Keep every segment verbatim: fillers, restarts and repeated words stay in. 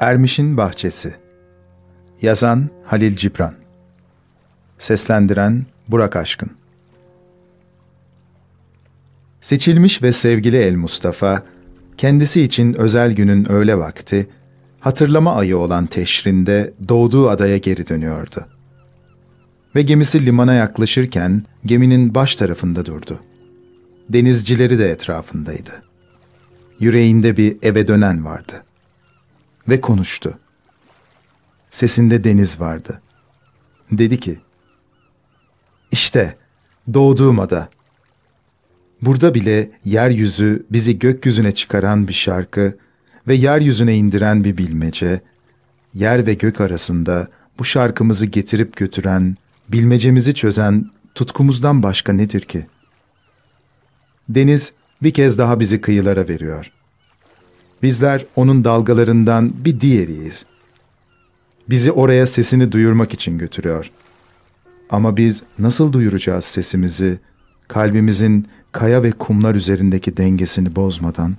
Ermiş'in Bahçesi. Yazan Halil Cibran. Seslendiren Burak Aşkın. Seçilmiş ve sevgili El Mustafa, kendisi için özel günün öğle vakti, hatırlama ayı olan Teşrin'de doğduğu adaya geri dönüyordu. Ve gemisi limana yaklaşırken geminin baş tarafında durdu. Denizcileri de etrafındaydı. Yüreğinde bir eve dönen vardı. Ve konuştu. Sesinde deniz vardı. Dedi ki, "İşte doğduğum ada. Burada bile yeryüzü bizi gökyüzüne çıkaran bir şarkı ve yeryüzüne indiren bir bilmece, yer ve gök arasında bu şarkımızı getirip götüren, bilmecemizi çözen tutkumuzdan başka nedir ki? Deniz bir kez daha bizi kıyılara veriyor. Bizler onun dalgalarından bir diğeriyiz. Bizi oraya sesini duyurmak için götürüyor. Ama biz nasıl duyuracağız sesimizi, kalbimizin kaya ve kumlar üzerindeki dengesini bozmadan?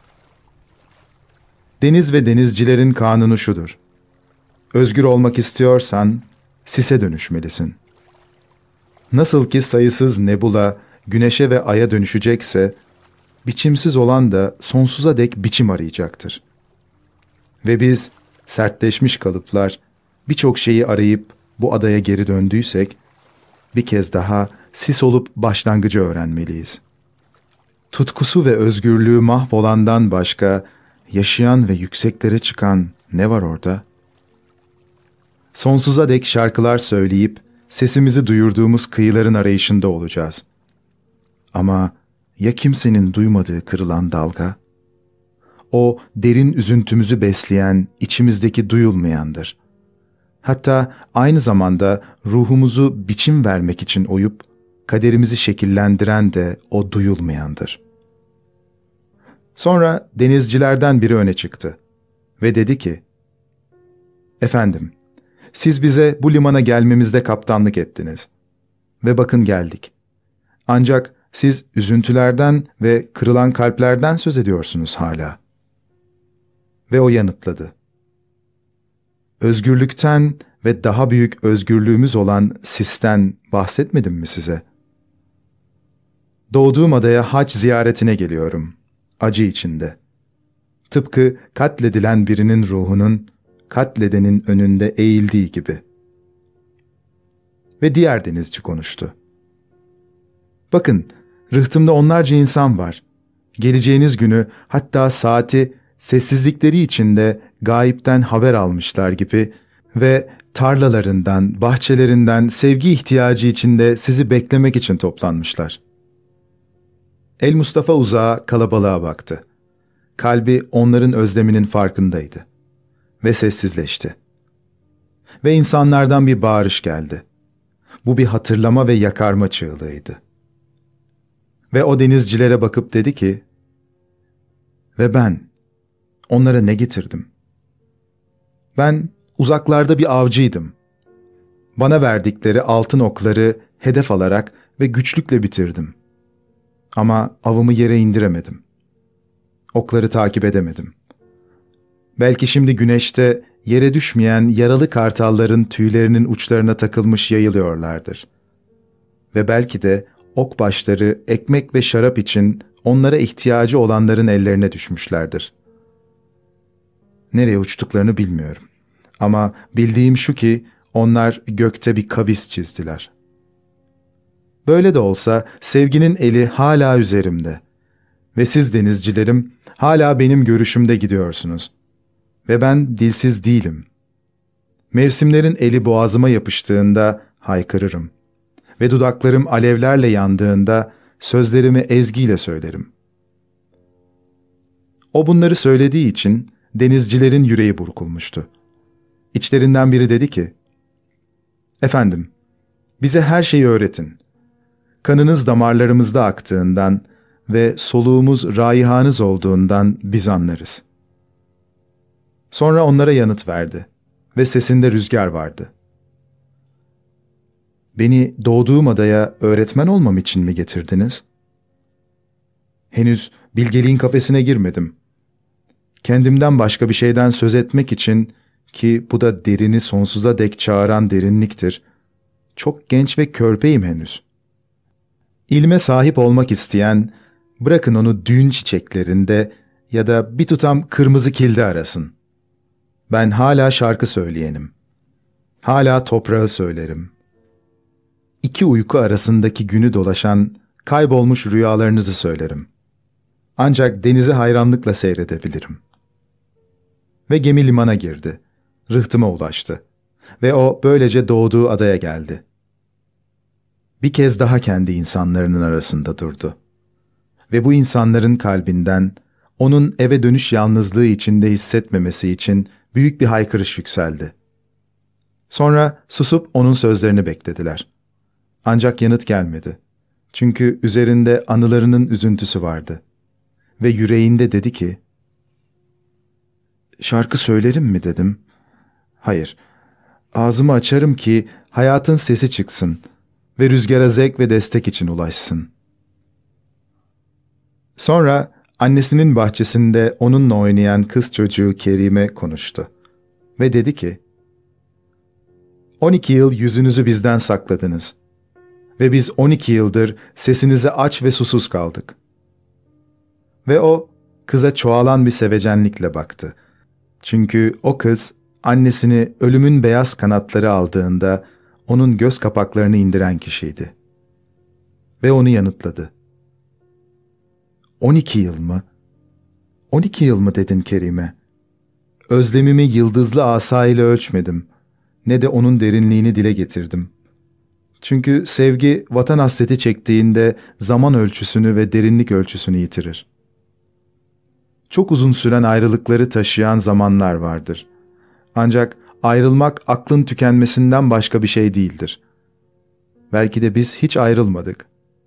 Deniz ve denizcilerin kanunu şudur. Özgür olmak istiyorsan sise dönüşmelisin. Nasıl ki sayısız nebula güneşe ve aya dönüşecekse, biçimsiz olan da sonsuza dek biçim arayacaktır. Ve biz sertleşmiş kalıplar birçok şeyi arayıp bu adaya geri döndüysek, bir kez daha sis olup başlangıcı öğrenmeliyiz. Tutkusu ve özgürlüğü mahvolandan başka yaşayan ve yükseklere çıkan ne var orada? Sonsuza dek şarkılar söyleyip sesimizi duyurduğumuz kıyıların arayışında olacağız. Ama ya kimsenin duymadığı kırılan dalga? O derin üzüntümüzü besleyen içimizdeki duyulmayandır. Hatta aynı zamanda ruhumuzu biçim vermek için oyup kaderimizi şekillendiren de o duyulmayandır. Sonra denizcilerden biri öne çıktı ve dedi ki, "Efendim, siz bize bu limana gelmemizde kaptanlık ettiniz. Ve bakın geldik. Ancak siz üzüntülerden ve kırılan kalplerden söz ediyorsunuz hala." Ve o yanıtladı. "Özgürlükten ve daha büyük özgürlüğümüz olan sisten bahsetmedim mi size? Doğduğum adaya hac ziyaretine geliyorum, acı içinde. Tıpkı katledilen birinin ruhunun katledenin önünde eğildiği gibi." Ve diğer denizci konuştu. "Bakın, rıhtımda onlarca insan var. Geleceğiniz günü, hatta saati sessizlikleri içinde gayipten haber almışlar gibi ve tarlalarından, bahçelerinden sevgi ihtiyacı içinde sizi beklemek için toplanmışlar." El Mustafa uzağa, kalabalığa baktı. Kalbi onların özleminin farkındaydı. Ve sessizleşti. Ve insanlardan bir bağırış geldi. Bu bir hatırlama ve yakarma çığlığıydı. Ve o denizcilere bakıp dedi ki, "Ve ben onlara ne getirdim? Ben uzaklarda bir avcıydım. Bana verdikleri altın okları hedef alarak ve güçlükle bitirdim. Ama avımı yere indiremedim. Okları takip edemedim. Belki şimdi güneşte yere düşmeyen yaralı kartalların tüylerinin uçlarına takılmış yayılıyorlardır. Ve belki de ok başları ekmek ve şarap için onlara ihtiyacı olanların ellerine düşmüşlerdir. Nereye uçtuklarını bilmiyorum. Ama bildiğim şu ki onlar gökte bir kavis çizdiler. Böyle de olsa sevginin eli hala üzerimde. Ve siz denizcilerim hala benim görüşümde gidiyorsunuz. Ve ben dilsiz değilim. Mevsimlerin eli boğazıma yapıştığında haykırırım. Ve dudaklarım alevlerle yandığında sözlerimi ezgiyle söylerim." O bunları söylediği için denizcilerin yüreği burkulmuştu. İçlerinden biri dedi ki, "Efendim, bize her şeyi öğretin. Kanınız damarlarımızda aktığından ve soluğumuz raihanız olduğundan biz anlarız." Sonra onlara yanıt verdi ve sesinde rüzgar vardı. "Beni doğduğum adaya öğretmen olmam için mi getirdiniz? Henüz bilgeliğin kafesine girmedim. kendimden başka bir şeyden söz etmek için, ki bu da derini sonsuza dek çağıran derinliktir, çok genç ve körpeyim henüz. İlme sahip olmak isteyen, bırakın onu düğün çiçeklerinde ya da bir tutam kırmızı kilde arasın. Ben hala şarkı söyleyenim. Hala toprağı söylerim. İki uyku arasındaki günü dolaşan, kaybolmuş rüyalarınızı söylerim. Ancak denizi hayranlıkla seyredebilirim. Ve gemi limana girdi. Rıhtıma ulaştı. Ve o böylece doğduğu adaya geldi. Bir kez daha kendi insanlarının arasında durdu. Ve bu insanların kalbinden, onun eve dönüş yalnızlığı içinde hissetmemesi için büyük bir haykırış yükseldi. Sonra susup onun sözlerini beklediler. Ancak yanıt gelmedi. Çünkü üzerinde anılarının üzüntüsü vardı. Ve yüreğinde dedi ki, "Şarkı söylerim mi?" dedim. "Hayır, ağzımı açarım ki hayatın sesi çıksın ve rüzgara zevk ve destek için ulaşsın." Sonra annesinin bahçesinde onunla oynayan kız çocuğu Kerime konuştu. Ve dedi ki, on iki yıl yüzünüzü bizden sakladınız. Ve biz on iki yıldır sesinize aç ve susuz kaldık." Ve o, kıza çoğalan bir sevecenlikle baktı. Çünkü o kız, annesini ölümün beyaz kanatları aldığında, onun göz kapaklarını indiren kişiydi. Ve onu yanıtladı. on iki yıl mı? on iki yıl mı dedin Kerime? Özlemimi yıldızlı asa ile ölçmedim. Ne de onun derinliğini dile getirdim. Çünkü sevgi vatan hasreti çektiğinde zaman ölçüsünü ve derinlik ölçüsünü yitirir. Çok uzun süren ayrılıkları taşıyan zamanlar vardır. Ancak ayrılmak aklın tükenmesinden başka bir şey değildir. Belki de biz hiç ayrılmadık.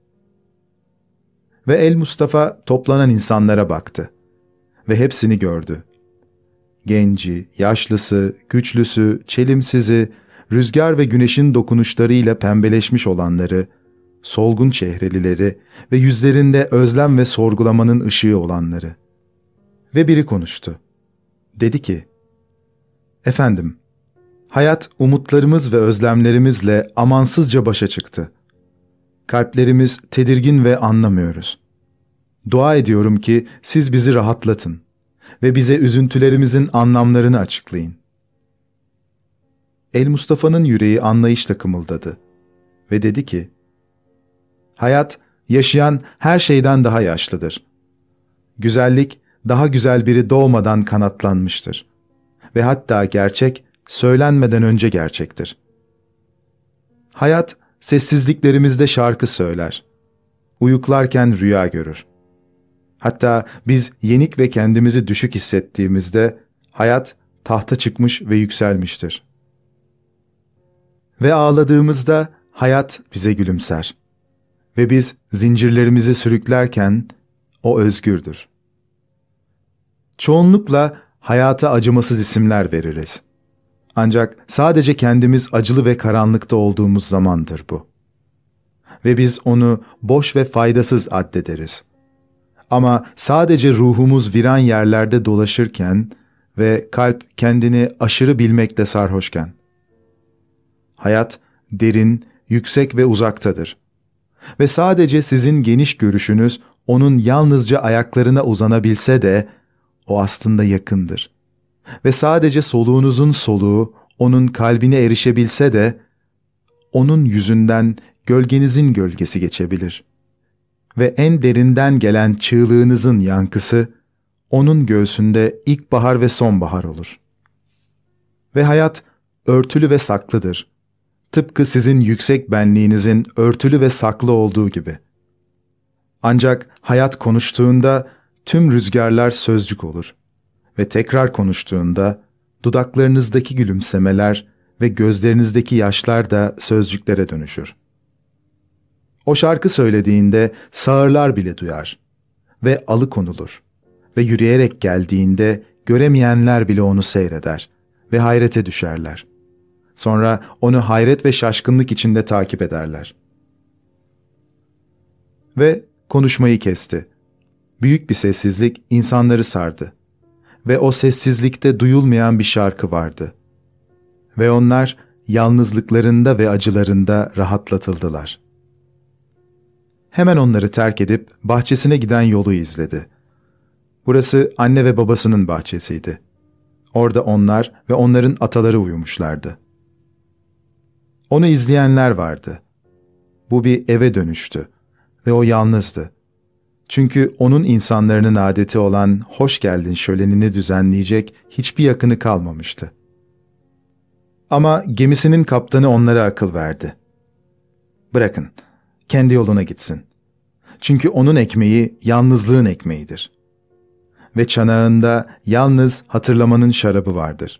Ve El Mustafa toplanan insanlara baktı. Ve hepsini gördü. Genci, yaşlısı, güçlüsü, çelimsizi, rüzgar ve güneşin dokunuşlarıyla pembeleşmiş olanları, solgun çehrelileri ve yüzlerinde özlem ve sorgulamanın ışığı olanları. Ve biri konuştu. Dedi ki, "Efendim, hayat umutlarımız ve özlemlerimizle amansızca başa çıktı. Kalplerimiz tedirgin ve anlamıyoruz. Dua ediyorum ki siz bizi rahatlatın ve bize üzüntülerimizin anlamlarını açıklayın." El Mustafa'nın yüreği anlayışla kımıldadı ve dedi ki, "Hayat, yaşayan her şeyden daha yaşlıdır. Güzellik, daha güzel biri doğmadan kanatlanmıştır. Ve hatta gerçek, söylenmeden önce gerçektir. Hayat, sessizliklerimizde şarkı söyler. Uyuklarken rüya görür. Hatta biz yenik ve kendimizi düşük hissettiğimizde, hayat tahta çıkmış ve yükselmiştir. Ve ağladığımızda hayat bize gülümser. Ve biz zincirlerimizi sürüklerken o özgürdür. Çoğunlukla hayata acımasız isimler veririz. Ancak sadece kendimiz acılı ve karanlıkta olduğumuz zamandır bu. Ve biz onu boş ve faydasız addederiz. Ama sadece ruhumuz viran yerlerde dolaşırken ve kalp kendini aşırı bilmekle sarhoşken. Hayat derin, yüksek ve uzaktadır. Ve sadece sizin geniş görüşünüz onun yalnızca ayaklarına uzanabilse de o aslında yakındır. Ve sadece soluğunuzun soluğu onun kalbine erişebilse de onun yüzünden gölgenizin gölgesi geçebilir. Ve en derinden gelen çığlığınızın yankısı onun göğsünde ilkbahar ve sonbahar olur. Ve hayat örtülü ve saklıdır. Tıpkı sizin yüksek benliğinizin örtülü ve saklı olduğu gibi. Ancak hayat konuştuğunda tüm rüzgarlar sözcük olur ve tekrar konuştuğunda dudaklarınızdaki gülümsemeler ve gözlerinizdeki yaşlar da sözcüklere dönüşür. O şarkı söylediğinde sağırlar bile duyar ve alıkonulur ve yürüyerek geldiğinde göremeyenler bile onu seyreder ve hayrete düşerler. Sonra onu hayret ve şaşkınlık içinde takip ederler. Ve konuşmayı kesti. Büyük bir sessizlik insanları sardı. ve o sessizlikte duyulmayan bir şarkı vardı. Ve onlar yalnızlıklarında ve acılarında rahatlatıldılar. Hemen onları terk edip bahçesine giden yolu izledi. Burası anne ve babasının bahçesiydi. Orada onlar ve onların ataları uyumuşlardı. Onu izleyenler vardı. Bu bir eve dönüştü ve o yalnızdı. Çünkü onun insanların adeti olan hoş geldin şölenini düzenleyecek hiçbir yakını kalmamıştı. Ama gemisinin kaptanı onlara akıl verdi. Bırakın, kendi yoluna gitsin. Çünkü onun ekmeği yalnızlığın ekmeğidir. Ve çanağında yalnız hatırlamanın şarabı vardır.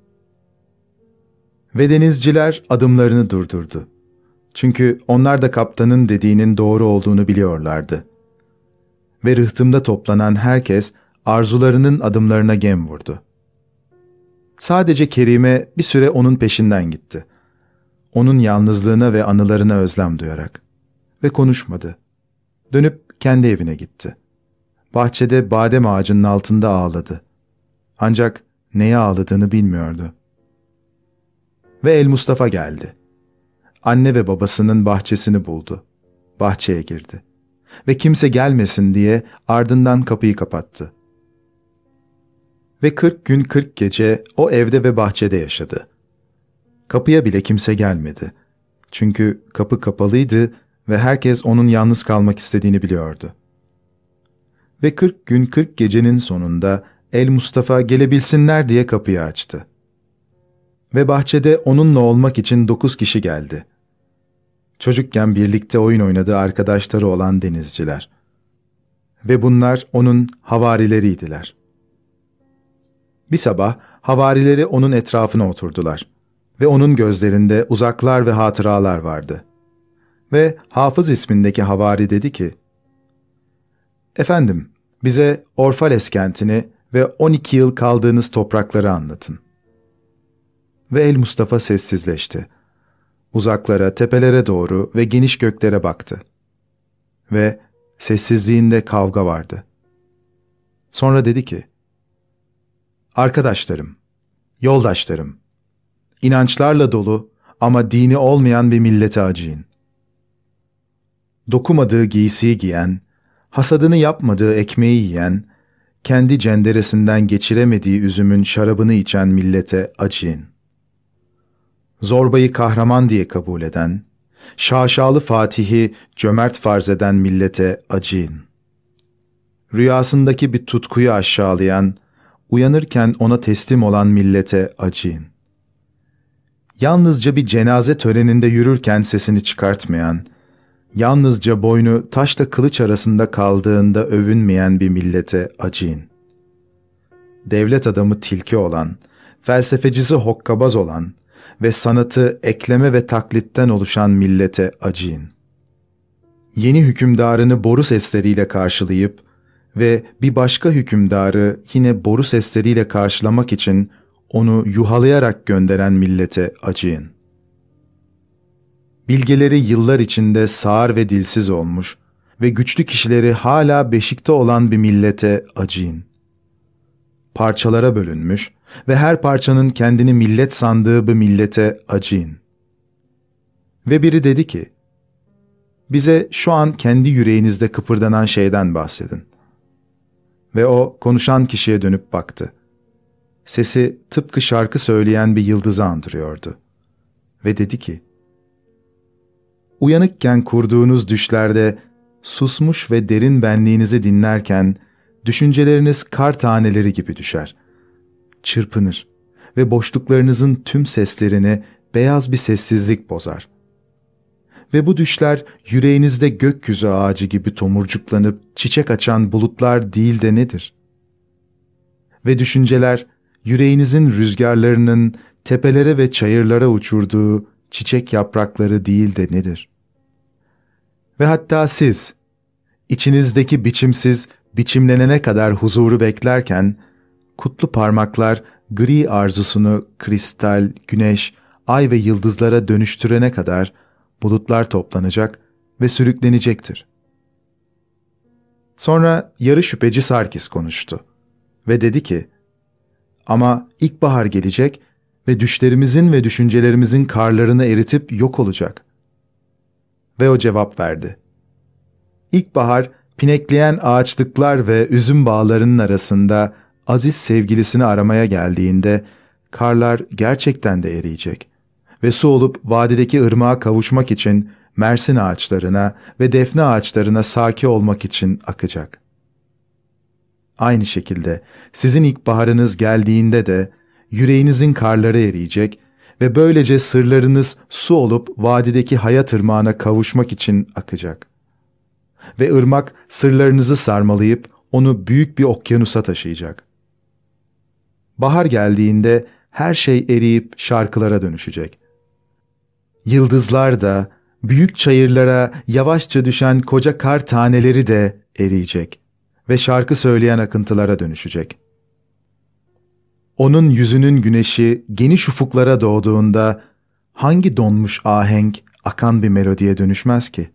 Ve denizciler adımlarını durdurdu. Çünkü onlar da kaptanın dediğinin doğru olduğunu biliyorlardı. Ve rıhtımda toplanan herkes arzularının adımlarına gem vurdu. Sadece Kerime bir süre onun peşinden gitti. Onun yalnızlığına ve anılarına özlem duyarak. Ve konuşmadı. Dönüp kendi evine gitti. Bahçede badem ağacının altında ağladı. Ancak neye ağladığını bilmiyordu. Ve El Mustafa geldi. Anne ve babasının bahçesini buldu. Bahçeye girdi. Ve kimse gelmesin diye ardından kapıyı kapattı. Ve kırk gün kırk gece o evde ve bahçede yaşadı. Kapıya bile kimse gelmedi. Çünkü kapı kapalıydı ve herkes onun yalnız kalmak istediğini biliyordu. Ve kırk gün kırk gecenin sonunda El Mustafa gelebilsinler diye kapıyı açtı. Ve bahçede onunla olmak için dokuz kişi geldi. Çocukken birlikte oyun oynadığı arkadaşları olan denizciler. Ve bunlar onun havarileriydiler. Bir sabah havarileri onun etrafına oturdular. Ve onun gözlerinde uzaklar ve hatıralar vardı. Ve Hafız ismindeki havari dedi ki, "Efendim, bize Orfales kentini ve on iki yıl kaldığınız toprakları anlatın." Ve El Mustafa sessizleşti. Uzaklara, tepelere doğru ve geniş göklere baktı. Ve sessizliğinde kavga vardı. Sonra dedi ki, "Arkadaşlarım, yoldaşlarım, inançlarla dolu ama dini olmayan bir millete acıyın. Dokumadığı giysiyi giyen, hasadını yapmadığı ekmeği yiyen, kendi cenderesinden geçiremediği üzümün şarabını içen millete acıyın. Zorbayı kahraman diye kabul eden, şaşalı Fatih'i cömert farz eden millete acıyın. Rüyasındaki bir tutkuyu aşağılayan, uyanırken ona teslim olan millete acıyın. Yalnızca bir cenaze töreninde yürürken sesini çıkartmayan, yalnızca boynu taşla kılıç arasında kaldığında övünmeyen bir millete acıyın. Devlet adamı tilki olan, felsefecisi hokkabaz olan ve sanatı ekleme ve taklitten oluşan millete acıyın. Yeni hükümdarını boru sesleriyle karşılayıp ve bir başka hükümdarı yine boru sesleriyle karşılamak için onu yuhalayarak gönderen millete acıyın. Bilgeleri yıllar içinde sağır ve dilsiz olmuş ve güçlü kişileri hala beşikte olan bir millete acıyın. Parçalara bölünmüş ve her parçanın kendini millet sandığı bir millete acıyın. Ve biri dedi ki, bize şu an kendi yüreğinizde kıpırdanan şeyden bahsedin. Ve o konuşan kişiye dönüp baktı. Sesi tıpkı şarkı söyleyen bir yıldızı andırıyordu. Ve dedi ki, uyanıkken kurduğunuz düşlerde, susmuş ve derin benliğinizi dinlerken, düşünceleriniz kar taneleri gibi düşer. Çırpınır ve boşluklarınızın tüm seslerini beyaz bir sessizlik bozar. Ve bu düşler yüreğinizde gökyüzü ağacı gibi tomurcuklanıp çiçek açan bulutlar değil de nedir? Ve düşünceler yüreğinizin rüzgarlarının tepelere ve çayırlara uçurduğu çiçek yaprakları değil de nedir? Ve hatta siz, içinizdeki biçimsiz, biçimlenene kadar huzuru beklerken, kutlu parmaklar gri arzusunu kristal, güneş, ay ve yıldızlara dönüştürene kadar bulutlar toplanacak ve sürüklenecektir. Sonra yarı şüpheci Sarkis konuştu ve dedi ki, Ama ilkbahar gelecek ve düşlerimizin ve düşüncelerimizin karlarını eritip yok olacak. Ve o cevap verdi. İlkbahar, pinekleyen ağaçlıklar ve üzüm bağlarının arasında aziz sevgilisini aramaya geldiğinde, karlar gerçekten de eriyecek ve su olup vadideki ırmağa kavuşmak için mersin ağaçlarına ve defne ağaçlarına saki olmak için akacak. Aynı şekilde sizin ilkbaharınız geldiğinde de yüreğinizin karları eriyecek ve böylece sırlarınız su olup vadideki hayat ırmağına kavuşmak için akacak. Ve ırmak sırlarınızı sarmalayıp onu büyük bir okyanusa taşıyacak. Bahar geldiğinde her şey eriyip şarkılara dönüşecek. Yıldızlar da, büyük çayırlara yavaşça düşen koca kar taneleri de eriyecek ve şarkı söyleyen akıntılara dönüşecek. Onun yüzünün güneşi geniş ufuklara doğduğunda hangi donmuş ahenk akan bir melodiye dönüşmez ki?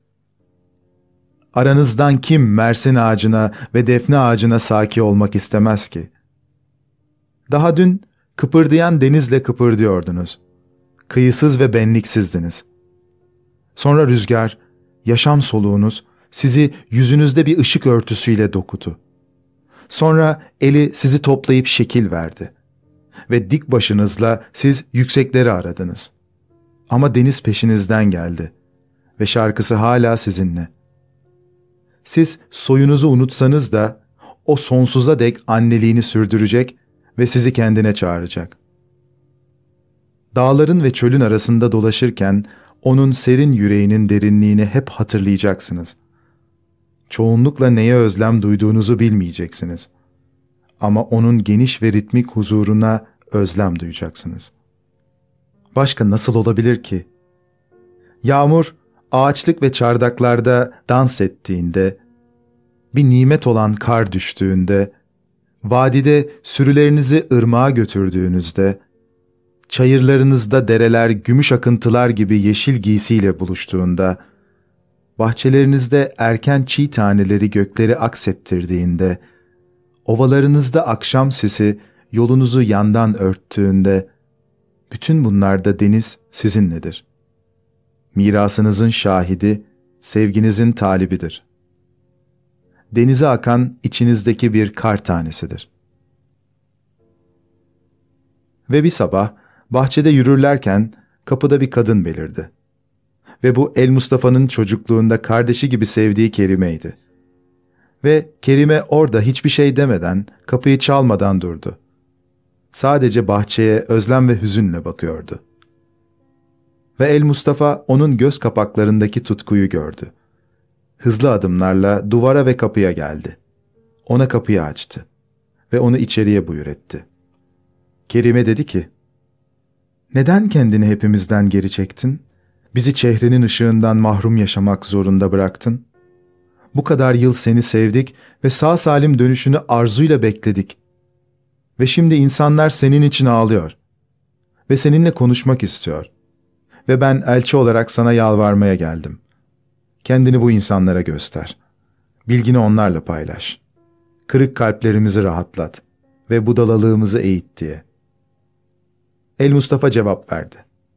Aranızdan kim mersin ağacına ve defne ağacına saki olmak istemez ki? Daha dün kıpırdayan denizle kıpırdıyordunuz. Kıyısız ve benliksizdiniz. Sonra rüzgar, yaşam soluğunuz sizi yüzünüzde bir ışık örtüsüyle dokudu. Sonra eli sizi toplayıp şekil verdi. Ve dik başınızla siz yüksekleri aradınız. Ama deniz peşinizden geldi. Ve şarkısı hala sizinle. Siz soyunuzu unutsanız da o sonsuza dek anneliğini sürdürecek ve sizi kendine çağıracak. Dağların ve çölün arasında dolaşırken onun serin yüreğinin derinliğini hep hatırlayacaksınız. Çoğunlukla neye özlem duyduğunuzu bilmeyeceksiniz. Ama onun geniş ve ritmik huzuruna özlem duyacaksınız. Başka nasıl olabilir ki? Yağmur, ağaçlık ve çardaklarda dans ettiğinde, bir nimet olan kar düştüğünde, vadide sürülerinizi ırmağa götürdüğünüzde, çayırlarınızda dereler gümüş akıntılar gibi yeşil giysiyle buluştuğunda, bahçelerinizde erken çiğ taneleri gökleri aksettirdiğinde, ovalarınızda akşam sisi yolunuzu yandan örttüğünde, bütün bunlarda deniz sizinledir. Mirasınızın şahidi, sevginizin talibidir. Denize akan içinizdeki bir kar tanesidir. Ve bir sabah, bahçede yürürlerken kapıda bir kadın belirdi. Ve bu El Mustafa'nın çocukluğunda kardeşi gibi sevdiği Kerime'ydi. Ve Kerime orada hiçbir şey demeden, kapıyı çalmadan durdu. Sadece bahçeye özlem ve hüzünle bakıyordu. Ve El Mustafa onun göz kapaklarındaki tutkuyu gördü. Hızlı adımlarla duvara ve kapıya geldi. Ona kapıyı açtı ve onu içeriye buyur etti. Kerime dedi ki, "Neden kendini hepimizden geri çektin? Bizi çehrenin ışığından mahrum yaşamak zorunda bıraktın. Bu kadar yıl seni sevdik ve sağ salim dönüşünü arzuyla bekledik. Ve şimdi insanlar senin için ağlıyor. Ve seninle konuşmak istiyor. Ve ben elçi olarak sana yalvarmaya geldim. Kendini bu insanlara göster. Bilgini onlarla paylaş. Kırık kalplerimizi rahatlat ve budalalığımızı eğit diye." El Mustafa cevap verdi.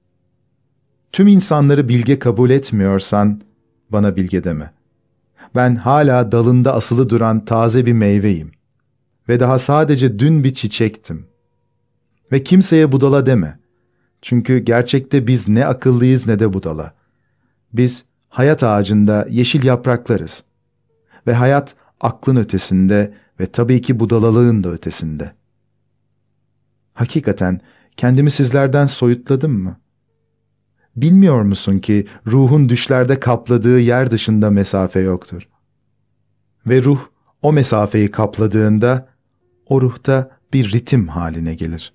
"Tüm insanları bilge kabul etmiyorsan bana bilge deme. Ben hala dalında asılı duran taze bir meyveyim. Ve daha sadece dün bir çiçektim. Ve kimseye budala deme. Çünkü gerçekte biz ne akıllıyız ne de budala. Biz hayat ağacında yeşil yapraklarız. Ve hayat aklın ötesinde ve tabii ki budalalığın da ötesinde. Hakikaten kendimi sizlerden soyutladım mı? Bilmiyor musun ki ruhun düşlerde kapladığı yer dışında mesafe yoktur. Ve ruh o mesafeyi kapladığında o ruhta bir ritim haline gelir.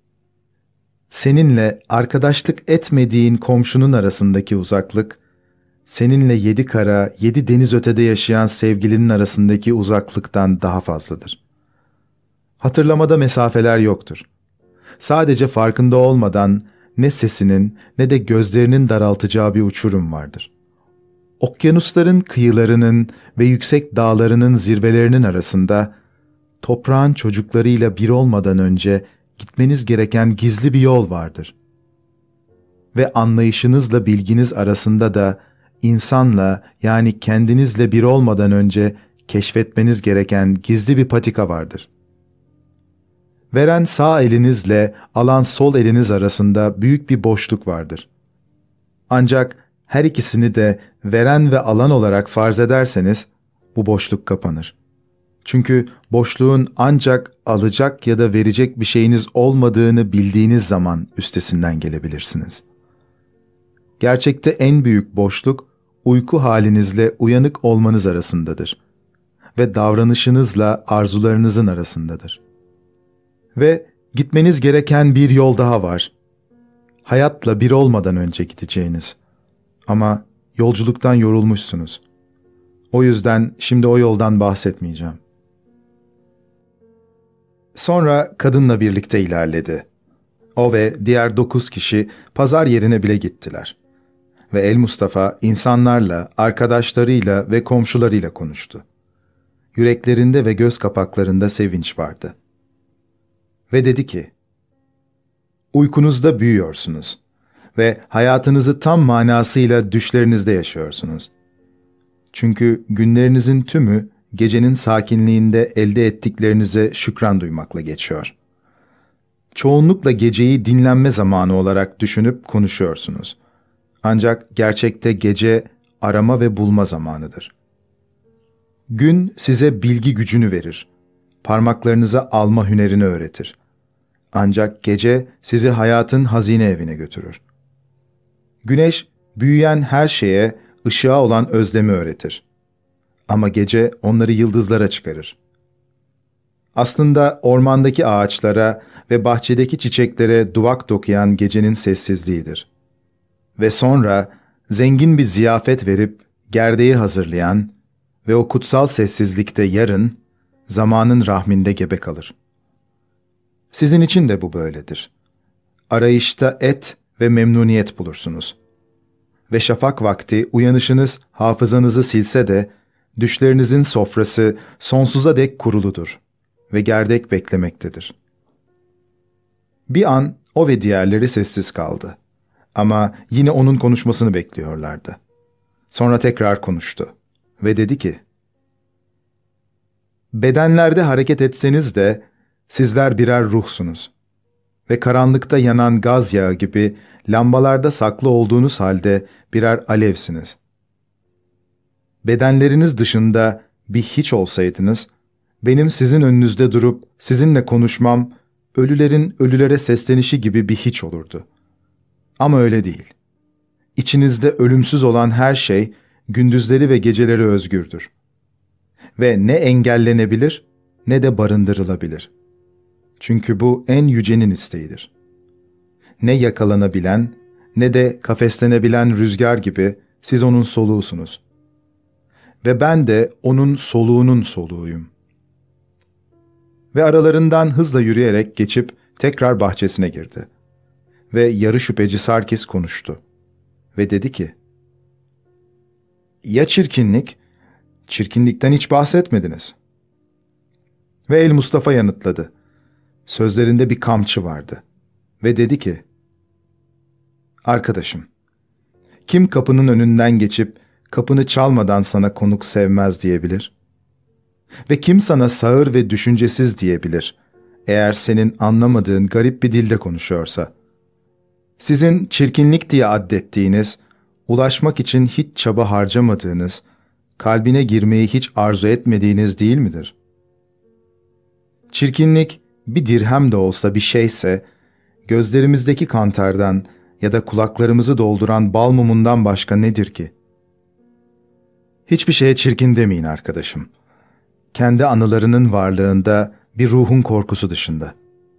Seninle arkadaşlık etmediğin komşunun arasındaki uzaklık, seninle yedi kara, yedi deniz ötede yaşayan sevgilinin arasındaki uzaklıktan daha fazladır. Hatırlamada mesafeler yoktur. Sadece farkında olmadan ne sesinin ne de gözlerinin daraltacağı bir uçurum vardır. Okyanusların kıyılarının ve yüksek dağlarının zirvelerinin arasında toprağın çocuklarıyla bir olmadan önce gitmeniz gereken gizli bir yol vardır. Ve anlayışınızla bilginiz arasında da insanla, yani kendinizle bir olmadan önce keşfetmeniz gereken gizli bir patika vardır. Veren sağ elinizle alan sol eliniz arasında büyük bir boşluk vardır. Ancak her ikisini de veren ve alan olarak farz ederseniz bu boşluk kapanır. Çünkü boşluğun ancak alacak ya da verecek bir şeyiniz olmadığını bildiğiniz zaman üstesinden gelebilirsiniz. Gerçekte en büyük boşluk uyku halinizle uyanık olmanız arasındadır ve davranışınızla arzularınızın arasındadır. Ve gitmeniz gereken bir yol daha var. Hayatla bir olmadan önce gideceğiniz. Ama yolculuktan yorulmuşsunuz. O yüzden şimdi o yoldan bahsetmeyeceğim. Sonra kadınla birlikte ilerledi. O ve diğer dokuz kişi pazar yerine bile gittiler. Ve El Mustafa insanlarla, arkadaşlarıyla ve komşularıyla konuştu. Yüreklerinde ve göz kapaklarında sevinç vardı. Ve dedi ki, uykunuzda büyüyorsunuz ve hayatınızı tam manasıyla düşlerinizde yaşıyorsunuz. Çünkü günlerinizin tümü gecenin sakinliğinde elde ettiklerinize şükran duymakla geçiyor. Çoğunlukla geceyi dinlenme zamanı olarak düşünüp konuşuyorsunuz. Ancak gerçekte gece arama ve bulma zamanıdır. Gün size bilgi gücünü verir. Parmaklarınıza alma hünerini öğretir. Ancak gece sizi hayatın hazine evine götürür. Güneş, büyüyen her şeye ışığa olan özlemi öğretir. Ama gece onları yıldızlara çıkarır. Aslında ormandaki ağaçlara ve bahçedeki çiçeklere duvak dokuyan gecenin sessizliğidir. Ve sonra zengin bir ziyafet verip gerdeği hazırlayan ve o kutsal sessizlikte yarın, zamanın rahminde gebe kalır. Sizin için de bu böyledir. Arayışta et ve memnuniyet bulursunuz. Ve şafak vakti uyanışınız hafızanızı silse de, düşlerinizin sofrası sonsuza dek kuruludur ve gerdek beklemektedir. Bir an o ve diğerleri sessiz kaldı. Ama yine onun konuşmasını bekliyorlardı. Sonra tekrar konuştu ve dedi ki, bedenlerde hareket etseniz de sizler birer ruhsunuz ve karanlıkta yanan gaz yağı gibi lambalarda saklı olduğunuz halde birer alevsiniz. Bedenleriniz dışında bir hiç olsaydınız, benim sizin önünüzde durup sizinle konuşmam, ölülerin ölülere seslenişi gibi bir hiç olurdu. Ama öyle değil. İçinizde ölümsüz olan her şey, gündüzleri ve geceleri özgürdür. Ve ne engellenebilir, ne de barındırılabilir. Çünkü bu en yücenin isteğidir. Ne yakalanabilen, ne de kafeslenebilen rüzgar gibi siz onun soluğusunuz. Ve ben de onun soluğunun soluğuyum. Ve aralarından hızla yürüyerek geçip tekrar bahçesine girdi. Ve yarı şüpheci Sarkis konuştu. Ve dedi ki, ya çirkinlik? Çirkinlikten hiç bahsetmediniz. Ve El Mustafa yanıtladı. Sözlerinde bir kamçı vardı. Ve dedi ki, arkadaşım, kim kapının önünden geçip kapını çalmadan sana konuk sevmez diyebilir? Ve kim sana sağır ve düşüncesiz diyebilir, eğer senin anlamadığın garip bir dilde konuşuyorsa? Sizin çirkinlik diye addettiğiniz, ulaşmak için hiç çaba harcamadığınız, kalbine girmeyi hiç arzu etmediğiniz değil midir? Çirkinlik bir dirhem de olsa bir şeyse, gözlerimizdeki kantardan ya da kulaklarımızı dolduran bal mumundan başka nedir ki? Hiçbir şeye çirkin demeyin arkadaşım. Kendi anılarının varlığında bir ruhun korkusu dışında.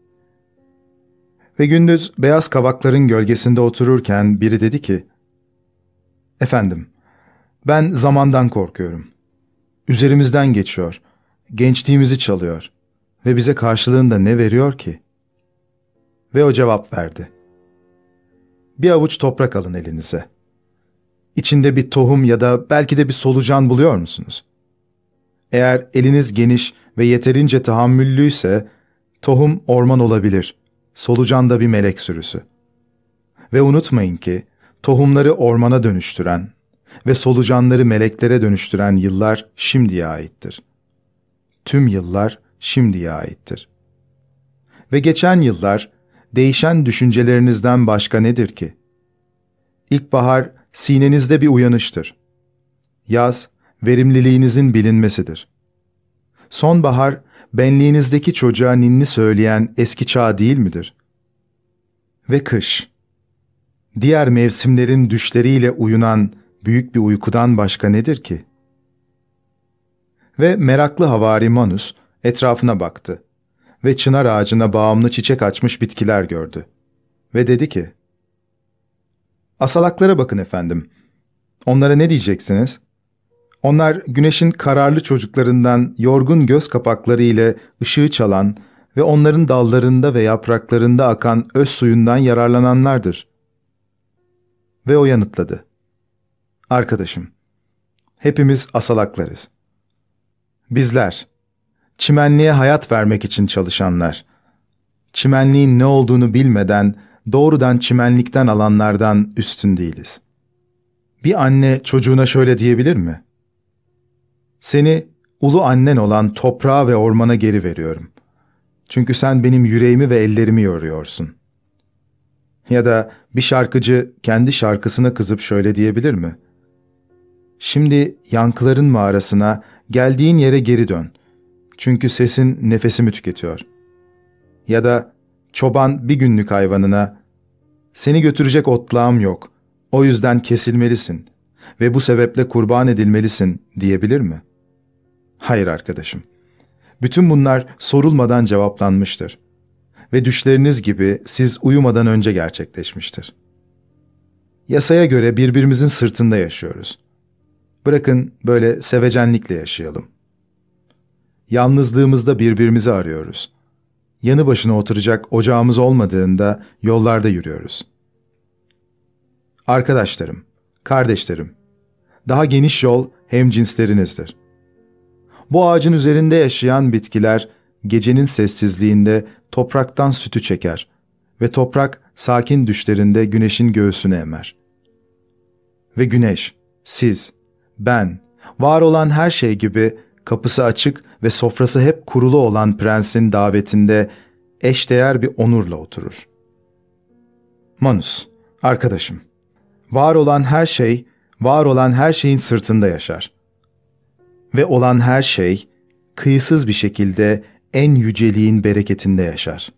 Ve gündüz beyaz kavakların gölgesinde otururken biri dedi ki, efendim, ben zamandan korkuyorum. Üzerimizden geçiyor, gençliğimizi çalıyor ve bize karşılığında ne veriyor ki? Ve o cevap verdi. Bir avuç toprak alın elinize. İçinde bir tohum ya da belki de bir solucan buluyor musunuz? Eğer eliniz geniş ve yeterince tahammüllüyse, tohum orman olabilir, solucan da bir melek sürüsü. Ve unutmayın ki, tohumları ormana dönüştüren ve solucanları meleklere dönüştüren yıllar şimdiye aittir. Tüm yıllar şimdiye aittir. Ve geçen yıllar, değişen düşüncelerinizden başka nedir ki? İlkbahar, sinenizde bir uyanıştır. Yaz, verimliliğinizin bilinmesidir. Sonbahar, benliğinizdeki çocuğa ninni söyleyen eski çağ değil midir? Ve kış, diğer mevsimlerin düşleriyle uyunan büyük bir uykudan başka nedir ki? Ve meraklı havari Manus etrafına baktı ve çınar ağacına bağımlı çiçek açmış bitkiler gördü. Ve dedi ki, "Asalaklara bakın efendim. Onlara ne diyeceksiniz? Onlar güneşin kararlı çocuklarından yorgun göz kapakları ile ışığı çalan ve onların dallarında ve yapraklarında akan öz suyundan yararlananlardır." Ve o yanıtladı, "Arkadaşım, hepimiz asalaklarız. Bizler, çimenliğe hayat vermek için çalışanlar, çimenliğin ne olduğunu bilmeden doğrudan çimenlikten alanlardan üstün değiliz." Bir anne çocuğuna şöyle diyebilir mi? "Seni ulu annen olan toprağa ve ormana geri veriyorum. Çünkü sen benim yüreğimi ve ellerimi yoruyorsun." Ya da bir şarkıcı kendi şarkısına kızıp şöyle diyebilir mi? "Şimdi yankıların mağarasına, geldiğin yere geri dön. Çünkü sesin nefesimi tüketiyor." Ya da çoban bir günlük hayvanına, "Seni götürecek otlağım yok. O yüzden kesilmelisin ve bu sebeple kurban edilmelisin," diyebilir mi? Hayır arkadaşım. Bütün bunlar sorulmadan cevaplanmıştır. Ve düşleriniz gibi siz uyumadan önce gerçekleşmiştir. Yasaya göre birbirimizin sırtında yaşıyoruz. Bırakın böyle sevecenlikle yaşayalım. Yalnızlığımızda birbirimizi arıyoruz. Yanı başına oturacak ocağımız olmadığında yollarda yürüyoruz. Arkadaşlarım, kardeşlerim, daha geniş yol hemcinslerinizdir. Bu ağacın üzerinde yaşayan bitkiler gecenin sessizliğinde topraktan sütü çeker ve toprak sakin düşlerinde güneşin göğsünü emer. Ve güneş, siz, ben, var olan her şey gibi kapısı açık ve sofrası hep kurulu olan prensin davetinde eşdeğer bir onurla oturur. Manus, arkadaşım, var olan her şey, var olan her şeyin sırtında yaşar. Ve olan her şey, kıyısız bir şekilde en yüceliğin bereketinde yaşar.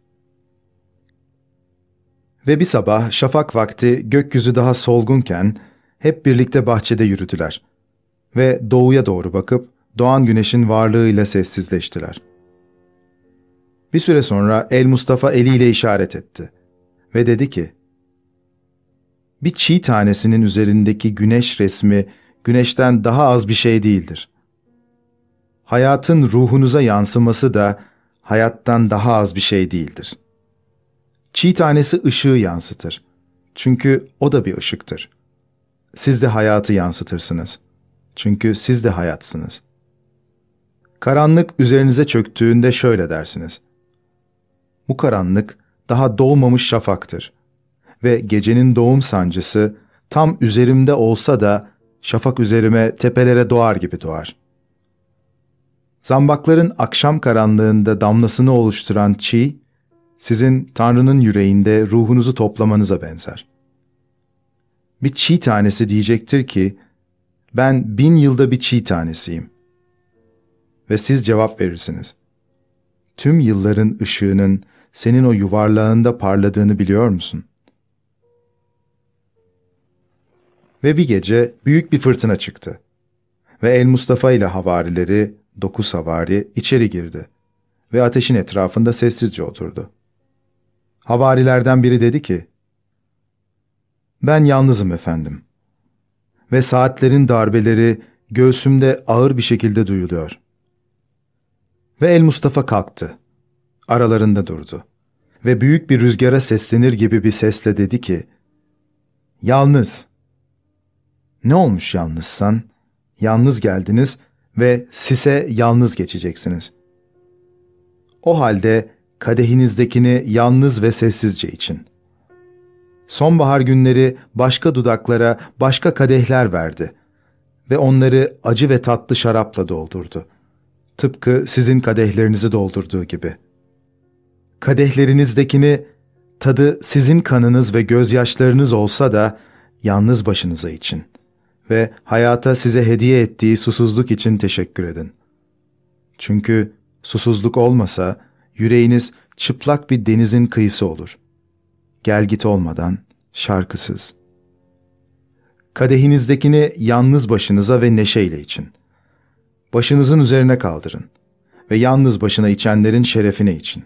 Ve bir sabah şafak vakti gökyüzü daha solgunken hep birlikte bahçede yürüdüler ve doğuya doğru bakıp doğan güneşin varlığıyla sessizleştiler. Bir süre sonra El Mustafa eliyle işaret etti ve dedi ki, "Bir çiğ tanesinin üzerindeki güneş resmi güneşten daha az bir şey değildir. Hayatın ruhunuza yansıması da hayattan daha az bir şey değildir. Çiğ tanesi ışığı yansıtır. Çünkü o da bir ışıktır. Siz de hayatı yansıtırsınız. Çünkü siz de hayatsınız. Karanlık üzerinize çöktüğünde şöyle dersiniz: Bu karanlık daha doğmamış şafaktır ve gecenin doğum sancısı tam üzerimde olsa da şafak üzerime tepelere doğar gibi doğar. Zambakların akşam karanlığında damlasını oluşturan çiğ, sizin Tanrı'nın yüreğinde ruhunuzu toplamanıza benzer. Bir çiğ tanesi diyecektir ki, ben bin yılda bir çiğ tanesiyim. Ve siz cevap verirsiniz: Tüm yılların ışığının senin o yuvarlağında parladığını biliyor musun? Ve bir gece büyük bir fırtına çıktı. Ve El Mustafa ile havarileri, dokuz havari, içeri girdi. Ve ateşin etrafında sessizce oturdu. Havarilerden biri dedi ki, ben yalnızım efendim. Ve saatlerin darbeleri göğsümde ağır bir şekilde duyuluyor. Ve El Mustafa kalktı. Aralarında durdu. Ve büyük bir rüzgara seslenir gibi bir sesle dedi ki, yalnız. Ne olmuş yalnızsan? Yalnız geldiniz ve sise yalnız geçeceksiniz. O halde kadehinizdekini yalnız ve sessizce için. Sonbahar günleri başka dudaklara başka kadehler verdi ve onları acı ve tatlı şarapla doldurdu. Tıpkı sizin kadehlerinizi doldurduğu gibi. Kadehlerinizdekini tadı sizin kanınız ve gözyaşlarınız olsa da yalnız başınıza için ve hayata size hediye ettiği susuzluk için teşekkür edin. Çünkü susuzluk olmasa yüreğiniz çıplak bir denizin kıyısı olur. Gelgit olmadan, şarkısız. Kadehinizdekini yalnız başınıza ve neşeyle için. Başınızın üzerine kaldırın ve yalnız başına içenlerin şerefine için.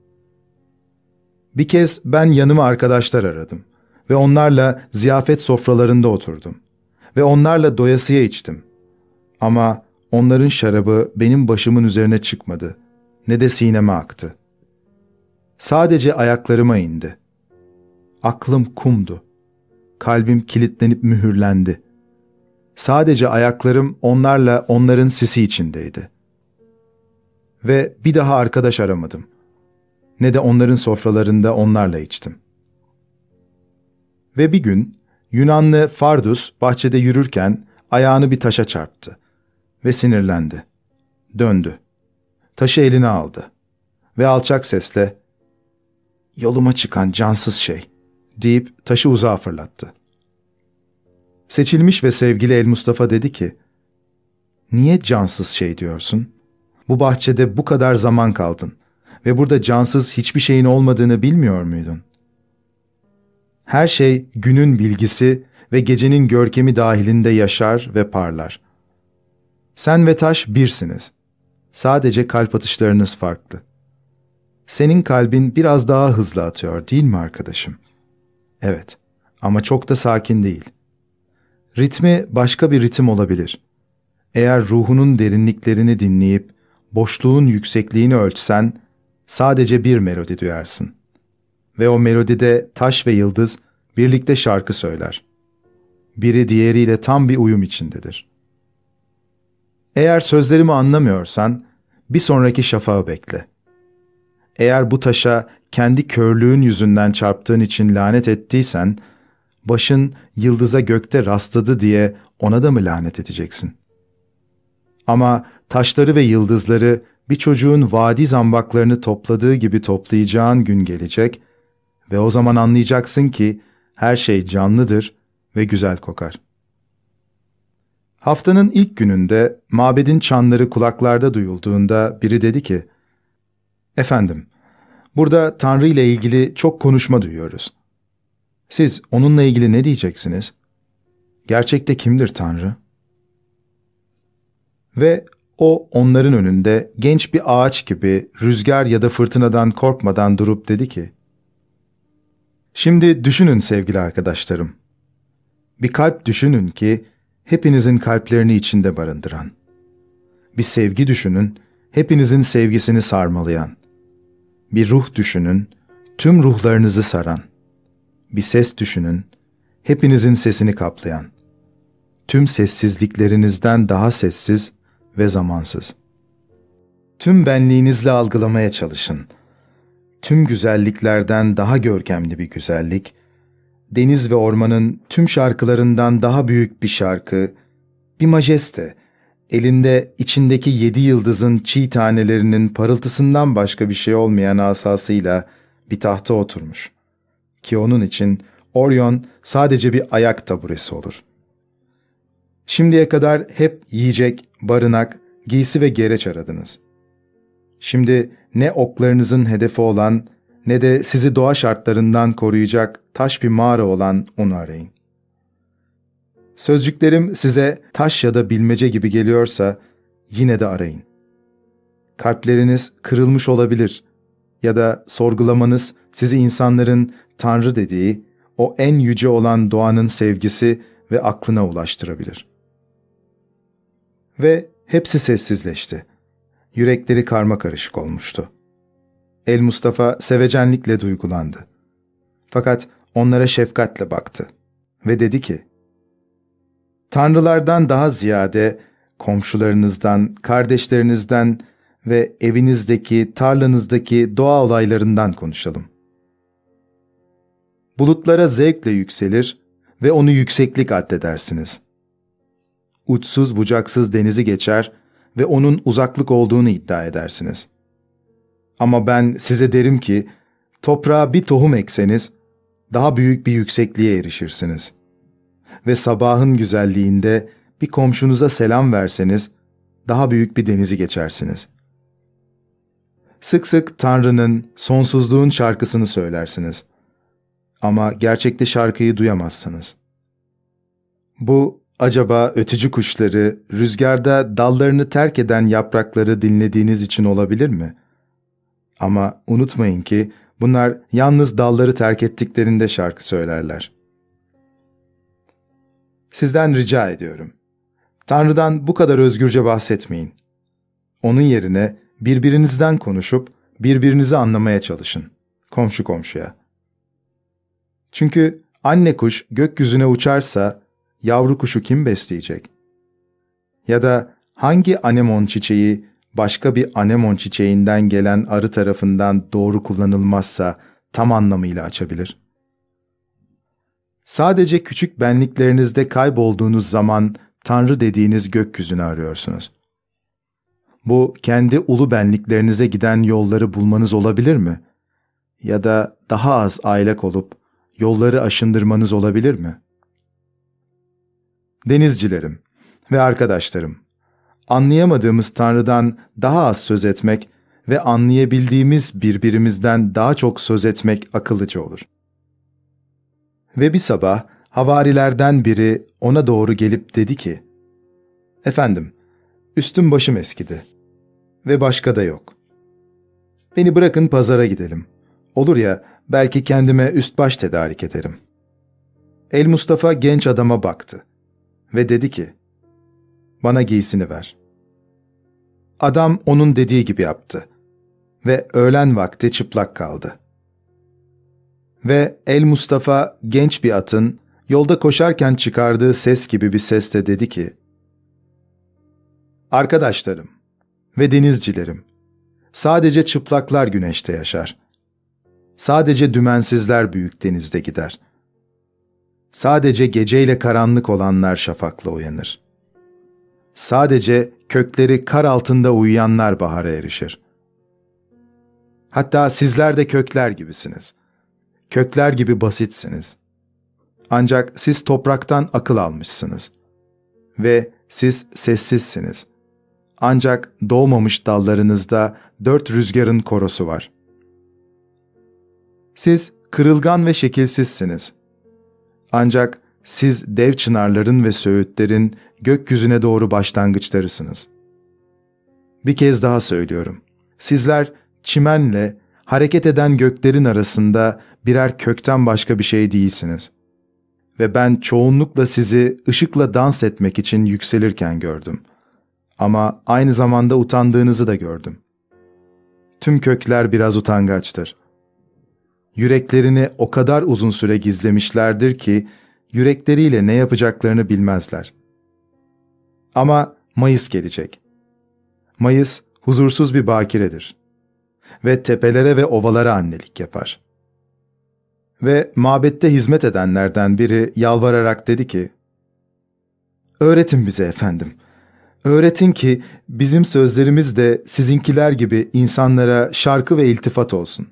Bir kez ben yanıma arkadaşlar aradım ve onlarla ziyafet sofralarında oturdum ve onlarla doyasıya içtim. Ama onların şarabı benim başımın üzerine çıkmadı, ne de sineme aktı. Sadece ayaklarıma indi. Aklım kumdu. Kalbim kilitlenip mühürlendi. Sadece ayaklarım onlarla onların sisi içindeydi. Ve bir daha arkadaş aramadım. Ne de onların sofralarında onlarla içtim. Ve bir gün Yunanlı Fardus bahçede yürürken ayağını bir taşa çarptı ve sinirlendi. Döndü. Taşı eline aldı ve alçak sesle "Yoluma çıkan cansız şey" deyip taşı uzağa fırlattı. Seçilmiş ve sevgili El Mustafa dedi ki, "Niye cansız şey diyorsun? Bu bahçede bu kadar zaman kaldın ve burada cansız hiçbir şeyin olmadığını bilmiyor muydun? Her şey günün bilgisi ve gecenin görkemi dahilinde yaşar ve parlar. Sen ve taş birsiniz. Sadece kalp atışlarınız farklı. Senin kalbin biraz daha hızlı atıyor, değil mi arkadaşım? Evet, ama çok da sakin değil. Ritmi başka bir ritim olabilir. Eğer ruhunun derinliklerini dinleyip boşluğun yüksekliğini ölçsen, sadece bir melodi duyarsın. Ve o melodide taş ve yıldız birlikte şarkı söyler. Biri diğeriyle tam bir uyum içindedir. Eğer sözlerimi anlamıyorsan, bir sonraki şafağı bekle. Eğer bu taşa kendi körlüğün yüzünden çarptığın için lanet ettiysen, başın yıldıza gökte rastladı diye ona da mı lanet edeceksin? Ama taşları ve yıldızları bir çocuğun vadi zambaklarını topladığı gibi toplayacağın gün gelecek ve o zaman anlayacaksın ki her şey canlıdır ve güzel kokar. Haftanın ilk gününde mabedin çanları kulaklarda duyulduğunda biri dedi ki, "Efendim, burada Tanrı ile ilgili çok konuşma duyuyoruz. Siz onunla ilgili ne diyeceksiniz? Gerçekte kimdir Tanrı?" Ve o onların önünde genç bir ağaç gibi rüzgar ya da fırtınadan korkmadan durup dedi ki, "Şimdi düşünün sevgili arkadaşlarım. Bir kalp düşünün ki hepinizin kalplerini içinde barındıran. Bir sevgi düşünün, hepinizin sevgisini sarmalayan. Bir ruh düşünün, tüm ruhlarınızı saran. Bir ses düşünün, hepinizin sesini kaplayan. Tüm sessizliklerinizden daha sessiz ve zamansız. Tüm benliğinizle algılamaya çalışın. Tüm güzelliklerden daha görkemli bir güzellik, deniz ve ormanın tüm şarkılarından daha büyük bir şarkı, bir majeste, elinde içindeki yedi yıldızın çiğ tanelerinin parıltısından başka bir şey olmayan asasıyla bir tahta oturmuş. Ki onun için Orion sadece bir ayak taburesi olur. Şimdiye kadar hep yiyecek, barınak, giysi ve gereç aradınız. Şimdi ne oklarınızın hedefi olan ne de sizi doğa şartlarından koruyacak taş bir mağara olan onu arayın. Sözcüklerim size taş ya da bilmece gibi geliyorsa yine de arayın. Kalpleriniz kırılmış olabilir ya da sorgulamanız sizi insanların Tanrı dediği o en yüce olan doğanın sevgisi ve aklına ulaştırabilir. Ve hepsi sessizleşti. Yürekleri karmakarışık olmuştu. El Mustafa sevecenlikle duygulandı. Fakat onlara şefkatle baktı ve dedi ki, "Tanrılardan daha ziyade komşularınızdan, kardeşlerinizden ve evinizdeki, tarlanızdaki doğa olaylarından konuşalım. Bulutlara zevkle yükselir ve onu yükseklik addedersiniz. Uçsuz bucaksız denizi geçer ve onun uzaklık olduğunu iddia edersiniz. Ama ben size derim ki, toprağa bir tohum ekseniz, daha büyük bir yüksekliğe erişirsiniz. Ve sabahın güzelliğinde bir komşunuza selam verseniz, daha büyük bir denizi geçersiniz. Sık sık Tanrı'nın, sonsuzluğun şarkısını söylersiniz. Ama gerçekte şarkıyı duyamazsınız. Bu, acaba ötücü kuşları, rüzgarda dallarını terk eden yaprakları dinlediğiniz için olabilir mi? Ama unutmayın ki, bunlar yalnız dalları terk ettiklerinde şarkı söylerler. Sizden rica ediyorum. Tanrı'dan bu kadar özgürce bahsetmeyin. Onun yerine birbirinizden konuşup birbirinizi anlamaya çalışın. Komşu komşuya. Çünkü anne kuş gökyüzüne uçarsa yavru kuşu kim besleyecek? Ya da hangi anemon çiçeği başka bir anemon çiçeğinden gelen arı tarafından doğru kullanılmazsa tam anlamıyla açabilir? Sadece küçük benliklerinizde kaybolduğunuz zaman Tanrı dediğiniz gökyüzünü arıyorsunuz. Bu kendi ulu benliklerinize giden yolları bulmanız olabilir mi? Ya da daha az aylak olup yolları aşındırmanız olabilir mi? Denizcilerim ve arkadaşlarım, anlayamadığımız Tanrı'dan daha az söz etmek ve anlayabildiğimiz birbirimizden daha çok söz etmek akıllıca olur. Ve bir sabah havarilerden biri ona doğru gelip dedi ki, "Efendim, üstüm başım eskidi ve başka da yok. Beni bırakın pazara gidelim. Olur ya, belki kendime üst baş tedarik ederim." El Mustafa genç adama baktı ve dedi ki, "Bana giysini ver." Adam onun dediği gibi yaptı ve öğlen vakti çıplak kaldı. Ve El Mustafa genç bir atın yolda koşarken çıkardığı ses gibi bir sesle dedi ki, "Arkadaşlarım ve denizcilerim, sadece çıplaklar güneşte yaşar. Sadece dümensizler büyük denizde gider. Sadece geceyle karanlık olanlar şafakla uyanır. Sadece kökleri kar altında uyuyanlar bahara erişir. Hatta sizler de kökler gibisiniz. Kökler gibi basitsiniz. Ancak siz topraktan akıl almışsınız. Ve siz sessizsiniz. Ancak doğmamış dallarınızda dört rüzgarın korosu var. Siz kırılgan ve şekilsizsiniz. Ancak siz dev çınarların ve söğütlerin gökyüzüne doğru başlangıçlarısınız. Bir kez daha söylüyorum. Sizler çimenle hareket eden göklerin arasında birer kökten başka bir şey değilsiniz. Ve ben çoğunlukla sizi ışıkla dans etmek için yükselirken gördüm. Ama aynı zamanda utandığınızı da gördüm. Tüm kökler biraz utangaçtır. Yüreklerini o kadar uzun süre gizlemişlerdir ki, yürekleriyle ne yapacaklarını bilmezler. Ama Mayıs gelecek. Mayıs, huzursuz bir bakiredir. Ve tepelere ve ovalara annelik yapar. Ve mabette hizmet edenlerden biri yalvararak dedi ki, "Öğretin bize efendim. Öğretin ki bizim sözlerimiz de sizinkiler gibi insanlara şarkı ve iltifat olsun."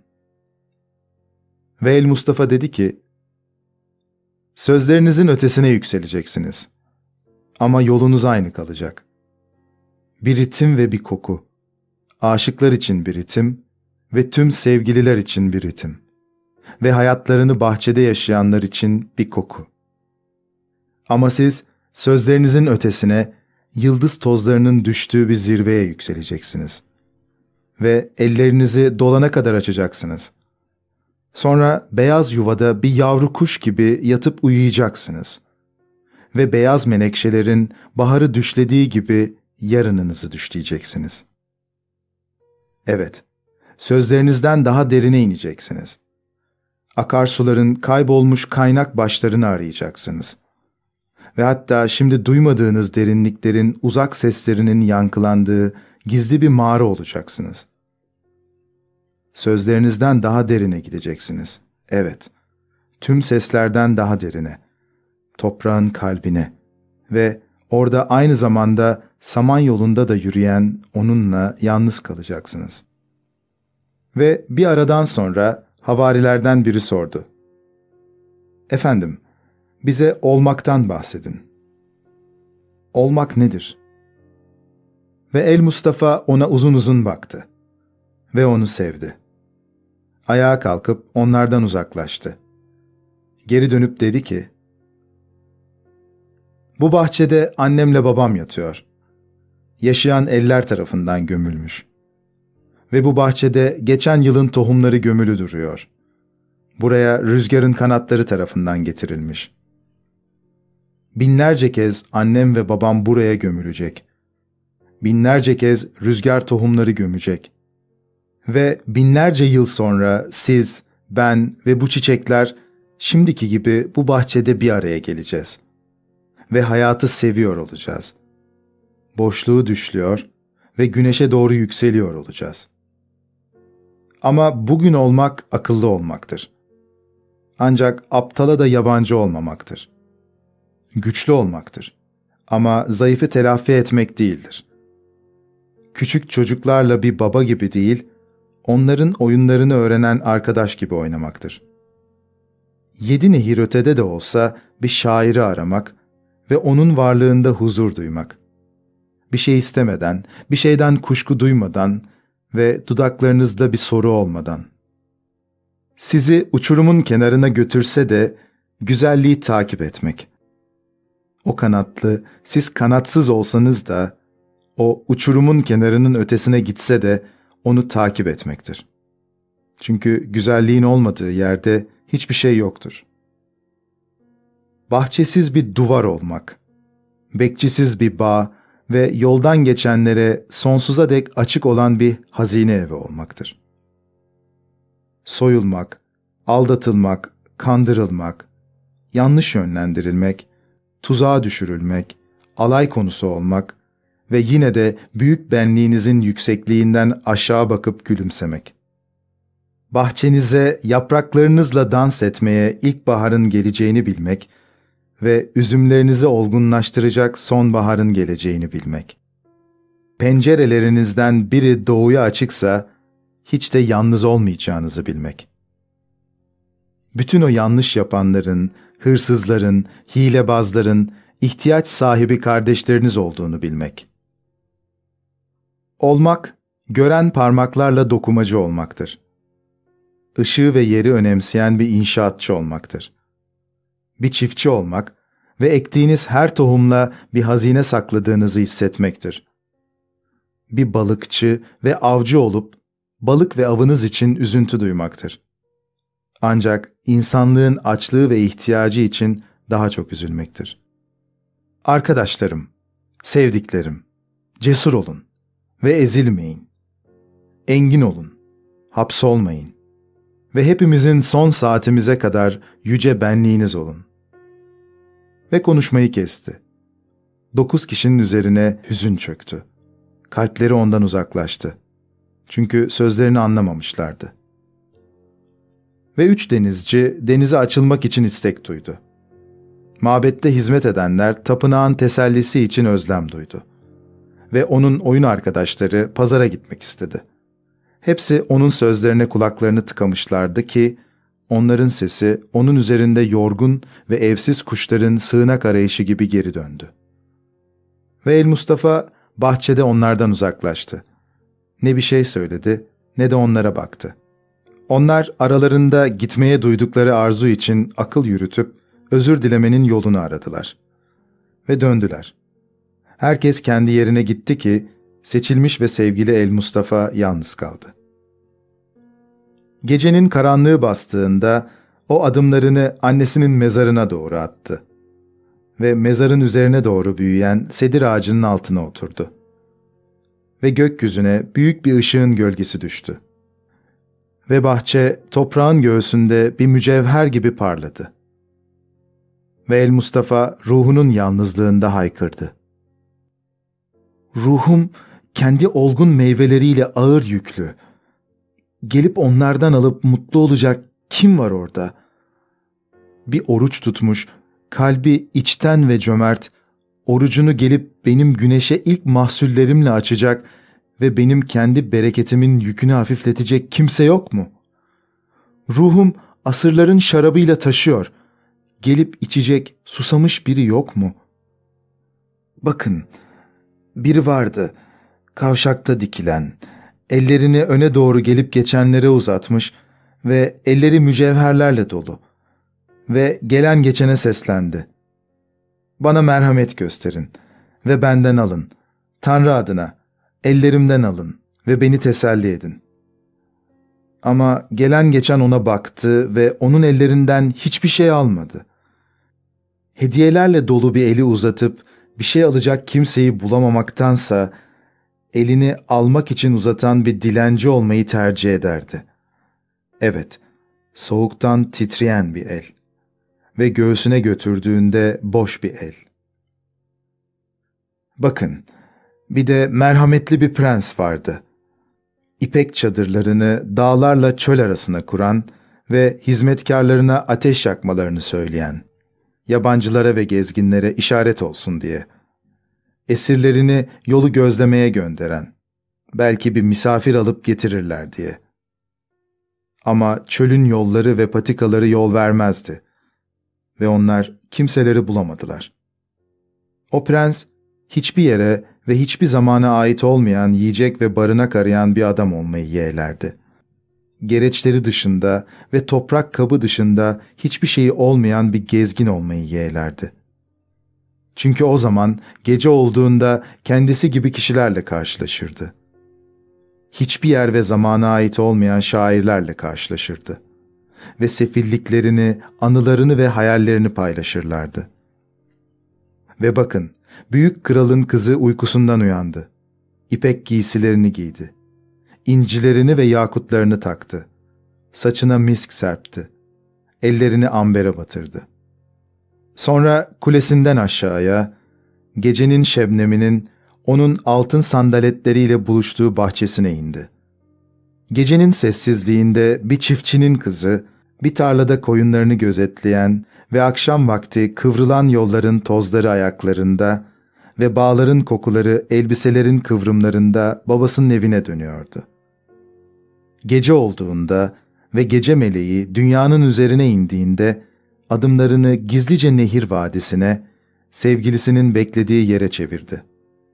Ve El Mustafa dedi ki, "Sözlerinizin ötesine yükseleceksiniz. Ama yolunuz aynı kalacak. Bir ritim ve bir koku. Aşıklar için bir ritim ve tüm sevgililer için bir ritim. Ve hayatlarını bahçede yaşayanlar için bir koku. Ama siz sözlerinizin ötesine, yıldız tozlarının düştüğü bir zirveye yükseleceksiniz. Ve ellerinizi dolana kadar açacaksınız. Sonra beyaz yuvada bir yavru kuş gibi yatıp uyuyacaksınız. Ve beyaz menekşelerin baharı düşlediği gibi yarınınızı düşleyeceksiniz. Evet, sözlerinizden daha derine ineceksiniz. Akarsuların kaybolmuş kaynak başlarını arayacaksınız. ve hatta şimdi duymadığınız derinliklerin uzak seslerinin yankılandığı gizli bir mağara olacaksınız. Sözlerinizden daha derine gideceksiniz. Evet, tüm seslerden daha derine, toprağın kalbine ve orada aynı zamanda Samanyolu'nda da yürüyen onunla yalnız kalacaksınız. Ve bir aradan sonra havarilerden biri sordu. Efendim, bize olmaktan bahsedin. Olmak nedir? Ve El Mustafa ona uzun uzun baktı. Ve onu sevdi. Ayağa kalkıp onlardan uzaklaştı. Geri dönüp dedi ki, bu bahçede annemle babam yatıyor. Yaşayan eller tarafından gömülmüş. Ve bu bahçede geçen yılın tohumları gömülü duruyor. Buraya rüzgarın kanatları tarafından getirilmiş. Binlerce kez annem ve babam buraya gömülecek. Binlerce kez rüzgar tohumları gömecek. Ve binlerce yıl sonra siz, ben ve bu çiçekler şimdiki gibi bu bahçede bir araya geleceğiz. Ve hayatı seviyor olacağız. Boşluğu düşlüyor ve güneşe doğru yükseliyor olacağız. Ama bugün olmak akıllı olmaktır. Ancak aptala da yabancı olmamaktır. Güçlü olmaktır. Ama zayıfı telafi etmek değildir. Küçük çocuklarla bir baba gibi değil, onların oyunlarını öğrenen arkadaş gibi oynamaktır. Yedi nehir ötede de olsa bir şairi aramak ve onun varlığında huzur duymak. Bir şey istemeden, bir şeyden kuşku duymadan ve dudaklarınızda bir soru olmadan. Sizi uçurumun kenarına götürse de güzelliği takip etmek. O kanatlı, siz kanatsız olsanız da, o uçurumun kenarının ötesine gitse de onu takip etmektir. Çünkü güzelliğin olmadığı yerde hiçbir şey yoktur. Bahçesiz bir duvar olmak, bekçisiz bir bağ ve yoldan geçenlere sonsuza dek açık olan bir hazine evi olmaktır. Soyulmak, aldatılmak, kandırılmak, yanlış yönlendirilmek, tuzağa düşürülmek, alay konusu olmak ve yine de büyük benliğinizin yüksekliğinden aşağı bakıp gülümsemek. Bahçenize yapraklarınızla dans etmeye ilkbaharın geleceğini bilmek ve üzümlerinizi olgunlaştıracak sonbaharın geleceğini bilmek. Pencerelerinizden biri doğuya açıksa, hiç de yalnız olmayacağınızı bilmek. Bütün o yanlış yapanların, hırsızların, hilebazların, ihtiyaç sahibi kardeşleriniz olduğunu bilmek. Olmak, gören parmaklarla dokumacı olmaktır. Işığı ve yeri önemseyen bir inşaatçı olmaktır. Bir çiftçi olmak ve ektiğiniz her tohumla bir hazine sakladığınızı hissetmektir. Bir balıkçı ve avcı olup, balık ve avınız için üzüntü duymaktır. Ancak insanlığın açlığı ve ihtiyacı için daha çok üzülmektir. Arkadaşlarım, sevdiklerim, cesur olun ve ezilmeyin. Engin olun, hapsolmayın ve hepimizin son saatimize kadar yüce benliğiniz olun. Ve konuşmayı kesti. Dokuz kişinin üzerine hüzün çöktü. Kalpleri ondan uzaklaştı. Çünkü sözlerini anlamamışlardı. Ve üç denizci denize açılmak için istek duydu. Mabette hizmet edenler tapınağın tesellisi için özlem duydu. Ve onun oyun arkadaşları pazara gitmek istedi. Hepsi onun sözlerine kulaklarını tıkamışlardı ki, onların sesi onun üzerinde yorgun ve evsiz kuşların sığınak arayışı gibi geri döndü. Ve El Mustafa bahçede onlardan uzaklaştı. Ne bir şey söyledi, ne de onlara baktı. Onlar aralarında gitmeye duydukları arzu için akıl yürütüp özür dilemenin yolunu aradılar. Ve döndüler. Herkes kendi yerine gitti ki seçilmiş ve sevgili El Mustafa yalnız kaldı. Gecenin karanlığı bastığında o adımlarını annesinin mezarına doğru attı. Ve mezarın üzerine doğru büyüyen sedir ağacının altına oturdu. Ve gökyüzüne büyük bir ışığın gölgesi düştü. Ve bahçe toprağın göğsünde bir mücevher gibi parladı. Ve El Mustafa ruhunun yalnızlığında haykırdı. Ruhum kendi olgun meyveleriyle ağır yüklü. Gelip onlardan alıp mutlu olacak kim var orada? Bir oruç tutmuş, kalbi içten ve cömert, orucunu gelip benim güneşe ilk mahsullerimle açacak ve benim kendi bereketimin yükünü hafifletecek kimse yok mu? Ruhum asırların şarabıyla taşıyor. Gelip içecek susamış biri yok mu? Bakın, biri vardı, kavşakta dikilen, ellerini öne doğru gelip geçenlere uzatmış ve elleri mücevherlerle dolu. Ve gelen geçene seslendi. Bana merhamet gösterin ve benden alın. Tanrı adına, ellerimden alın ve beni teselli edin. Ama gelen geçen ona baktı ve onun ellerinden hiçbir şey almadı. Hediyelerle dolu bir eli uzatıp bir şey alacak kimseyi bulamamaktansa elini almak için uzatan bir dilenci olmayı tercih ederdi. Evet, soğuktan titreyen bir el ve göğsüne götürdüğünde boş bir el. Bakın, bir de merhametli bir prens vardı. İpek çadırlarını dağlarla çöl arasına kuran ve hizmetkarlarına ateş yakmalarını söyleyen, yabancılara ve gezginlere işaret olsun diye. Esirlerini yolu gözlemeye gönderen, belki bir misafir alıp getirirler diye. Ama çölün yolları ve patikaları yol vermezdi ve onlar kimseleri bulamadılar. O prens, hiçbir yere ve hiçbir zamana ait olmayan yiyecek ve barınak arayan bir adam olmayı yeğlerdi. Gereçleri dışında ve toprak kabı dışında hiçbir şeyi olmayan bir gezgin olmayı yeğlerdi. Çünkü o zaman gece olduğunda kendisi gibi kişilerle karşılaşırdı. Hiçbir yer ve zamana ait olmayan şairlerle karşılaşırdı. Ve sefilliklerini, anılarını ve hayallerini paylaşırlardı. Ve bakın, büyük kralın kızı uykusundan uyandı. İpek giysilerini giydi. İncilerini ve yakutlarını taktı. Saçına misk serpti. Ellerini ambere batırdı. Sonra kulesinden aşağıya, gecenin şebneminin onun altın sandaletleriyle buluştuğu bahçesine indi. Gecenin sessizliğinde bir çiftçinin kızı, bir tarlada koyunlarını gözetleyen ve akşam vakti kıvrılan yolların tozları ayaklarında ve bağların kokuları elbiselerin kıvrımlarında babasının evine dönüyordu. Gece olduğunda ve gece meleği dünyanın üzerine indiğinde adımlarını gizlice nehir vadisine, sevgilisinin beklediği yere çevirdi.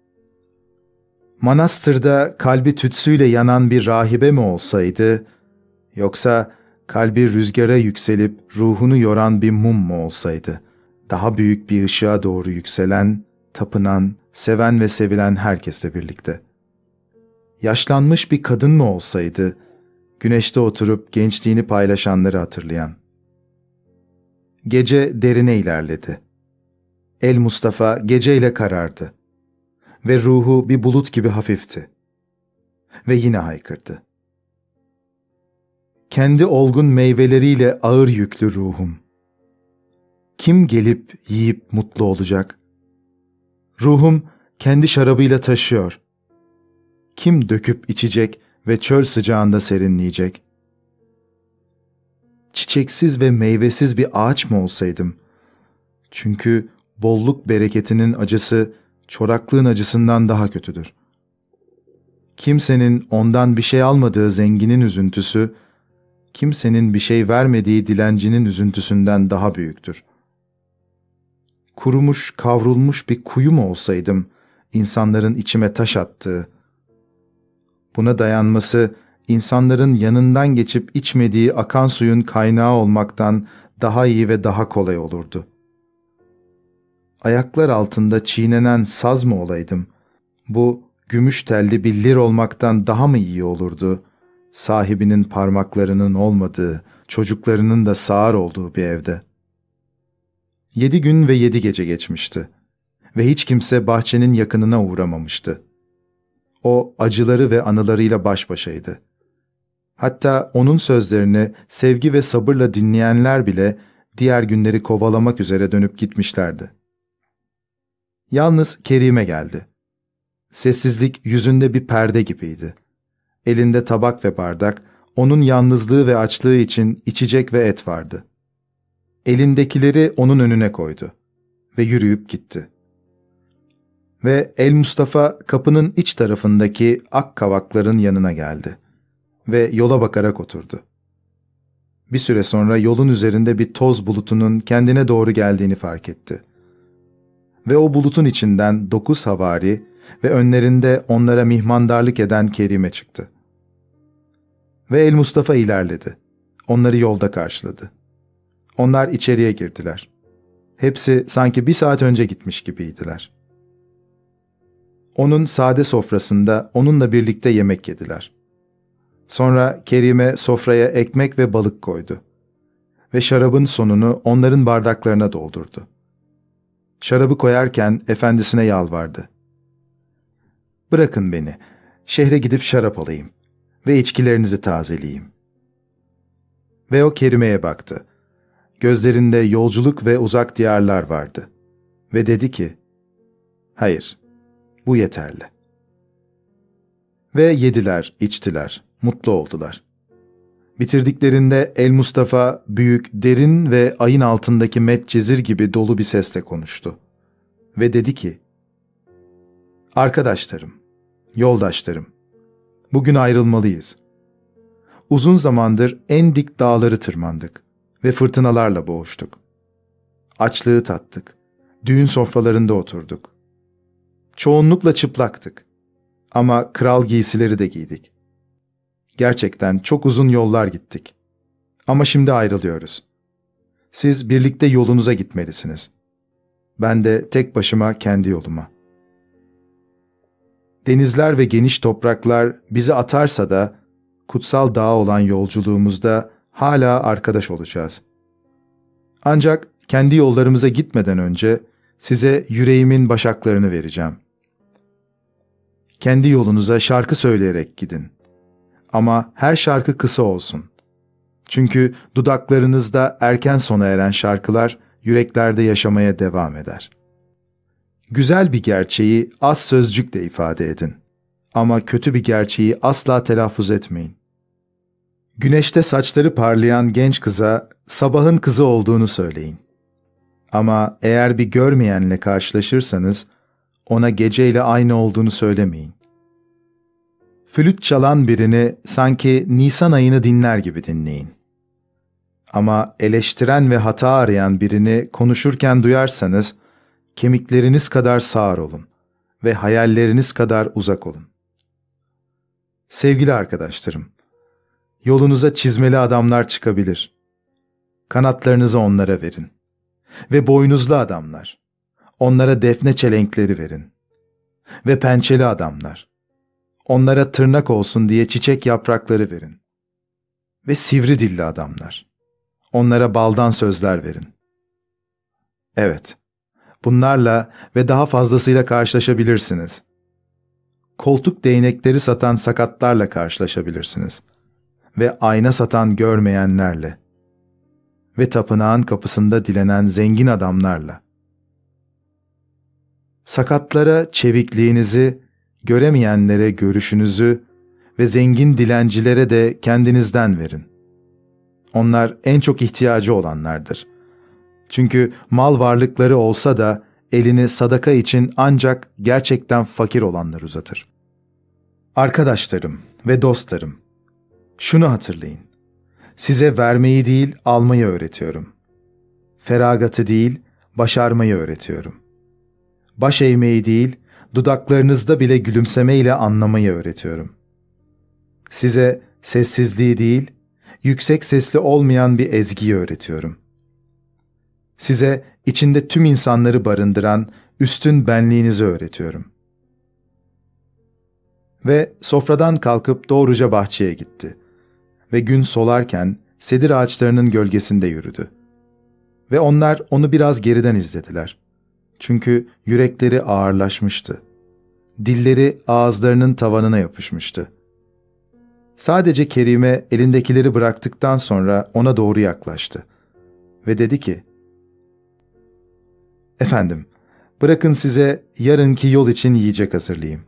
Manastırda kalbi tütsüyle yanan bir rahibe mi olsaydı, yoksa kalbi rüzgara yükselip ruhunu yoran bir mum mu olsaydı, daha büyük bir ışığa doğru yükselen, tapınan, seven ve sevilen herkesle birlikte. Yaşlanmış bir kadın mı olsaydı, güneşte oturup gençliğini paylaşanları hatırlayan. Gece derine ilerledi. El Mustafa geceyle karardı. Ve ruhu bir bulut gibi hafifti. Ve yine haykırdı. Kendi olgun meyveleriyle ağır yüklü ruhum. Kim gelip yiyip mutlu olacak? Ruhum kendi şarabıyla taşıyor. Kim döküp içecek ve çöl sıcağında serinleyecek? Çiçeksiz ve meyvesiz bir ağaç mı olsaydım? Çünkü bolluk bereketinin acısı, çoraklığın acısından daha kötüdür. Kimsenin ondan bir şey almadığı zenginin üzüntüsü, kimsenin bir şey vermediği dilencinin üzüntüsünden daha büyüktür. Kurumuş, kavrulmuş bir kuyu mu olsaydım, insanların içime taş attığı? Buna dayanması, insanların yanından geçip içmediği akan suyun kaynağı olmaktan daha iyi ve daha kolay olurdu. Ayaklar altında çiğnenen saz mı olaydım? Bu gümüş telli bir lir olmaktan daha mı iyi olurdu? Sahibinin parmaklarının olmadığı, çocuklarının da sağır olduğu bir evde. Yedi gün ve yedi gece geçmişti ve hiç kimse bahçenin yakınına uğramamıştı. O acıları ve anılarıyla baş başaydı. Hatta onun sözlerini sevgi ve sabırla dinleyenler bile diğer günleri kovalamak üzere dönüp gitmişlerdi. Yalnız Kerime geldi. Sessizlik yüzünde bir perde gibiydi. Elinde tabak ve bardak, onun yalnızlığı ve açlığı için içecek ve et vardı. Elindekileri onun önüne koydu ve yürüyüp gitti. Ve El Mustafa kapının iç tarafındaki ak kavakların yanına geldi ve yola bakarak oturdu. Bir süre sonra yolun üzerinde bir toz bulutunun kendine doğru geldiğini fark etti. Ve o bulutun içinden dokuz havari ve önlerinde onlara mihmandarlık eden Kerime çıktı. Ve El Mustafa ilerledi. Onları yolda karşıladı. Onlar içeriye girdiler. Hepsi sanki bir saat önce gitmiş gibiydiler. Onun sade sofrasında onunla birlikte yemek yediler. Sonra Kerime sofraya ekmek ve balık koydu. Ve şarabın sonunu onların bardaklarına doldurdu. Şarabı koyarken efendisine yalvardı. "Bırakın beni, şehre gidip şarap alayım ve içkilerinizi tazeleyeyim." Ve o Kerime'ye baktı. Gözlerinde yolculuk ve uzak diyarlar vardı. Ve dedi ki, "Hayır, bu yeterli." Ve yediler, içtiler, mutlu oldular. Bitirdiklerinde El Mustafa büyük, derin ve ayın altındaki Medcezir gibi dolu bir sesle konuştu. Ve dedi ki, "Arkadaşlarım, yoldaşlarım, bugün ayrılmalıyız. Uzun zamandır en dik dağları tırmandık ve fırtınalarla boğuştuk. Açlığı tattık, düğün sofralarında oturduk. Çoğunlukla çıplaktık ama kral giysileri de giydik. Gerçekten çok uzun yollar gittik. Ama şimdi ayrılıyoruz. Siz birlikte yolunuza gitmelisiniz. Ben de tek başıma kendi yoluma. Denizler ve geniş topraklar bizi atarsa da kutsal dağa olan yolculuğumuzda hala arkadaş olacağız. Ancak kendi yollarımıza gitmeden önce size yüreğimin başaklarını vereceğim. Kendi yolunuza şarkı söyleyerek gidin. Ama her şarkı kısa olsun. Çünkü dudaklarınızda erken sona eren şarkılar yüreklerde yaşamaya devam eder. Güzel bir gerçeği az sözcükle ifade edin. Ama kötü bir gerçeği asla telaffuz etmeyin. Güneşte saçları parlayan genç kıza sabahın kızı olduğunu söyleyin. Ama eğer bir görmeyenle karşılaşırsanız ona geceyle aynı olduğunu söylemeyin. Flüt çalan birini sanki Nisan ayını dinler gibi dinleyin. Ama eleştiren ve hata arayan birini konuşurken duyarsanız, kemikleriniz kadar sağır olun ve hayalleriniz kadar uzak olun. Sevgili arkadaşlarım, yolunuza çizmeli adamlar çıkabilir. Kanatlarınızı onlara verin. Ve boynuzlu adamlar, onlara defne çelenkleri verin. Ve pençeli adamlar, onlara tırnak olsun diye çiçek yaprakları verin. Ve sivri dilli adamlar, onlara baldan sözler verin. Evet, bunlarla ve daha fazlasıyla karşılaşabilirsiniz. Koltuk değnekleri satan sakatlarla karşılaşabilirsiniz. Ve ayna satan görmeyenlerle. Ve tapınağın kapısında dilenen zengin adamlarla. Sakatlara çevikliğinizi, göremeyenlere görüşünüzü ve zengin dilencilere de kendinizden verin. Onlar en çok ihtiyacı olanlardır. Çünkü mal varlıkları olsa da elini sadaka için ancak gerçekten fakir olanlar uzatır. Arkadaşlarım ve dostlarım, şunu hatırlayın. Size vermeyi değil, almayı öğretiyorum. Feragatı değil, başarmayı öğretiyorum. Baş eğmeyi değil, dudaklarınızda bile gülümsemeyle anlamayı öğretiyorum. Size sessizliği değil, yüksek sesli olmayan bir ezgiyi öğretiyorum. Size içinde tüm insanları barındıran üstün benliğinizi öğretiyorum. Ve sofradan kalkıp doğruca bahçeye gitti. Ve gün solarken sedir ağaçlarının gölgesinde yürüdü. Ve onlar onu biraz geriden izlediler. Çünkü yürekleri ağırlaşmıştı. Dilleri ağızlarının tavanına yapışmıştı. Sadece Kerime elindekileri bıraktıktan sonra ona doğru yaklaştı. ve dedi ki, "Efendim, bırakın size yarınki yol için yiyecek hazırlayayım."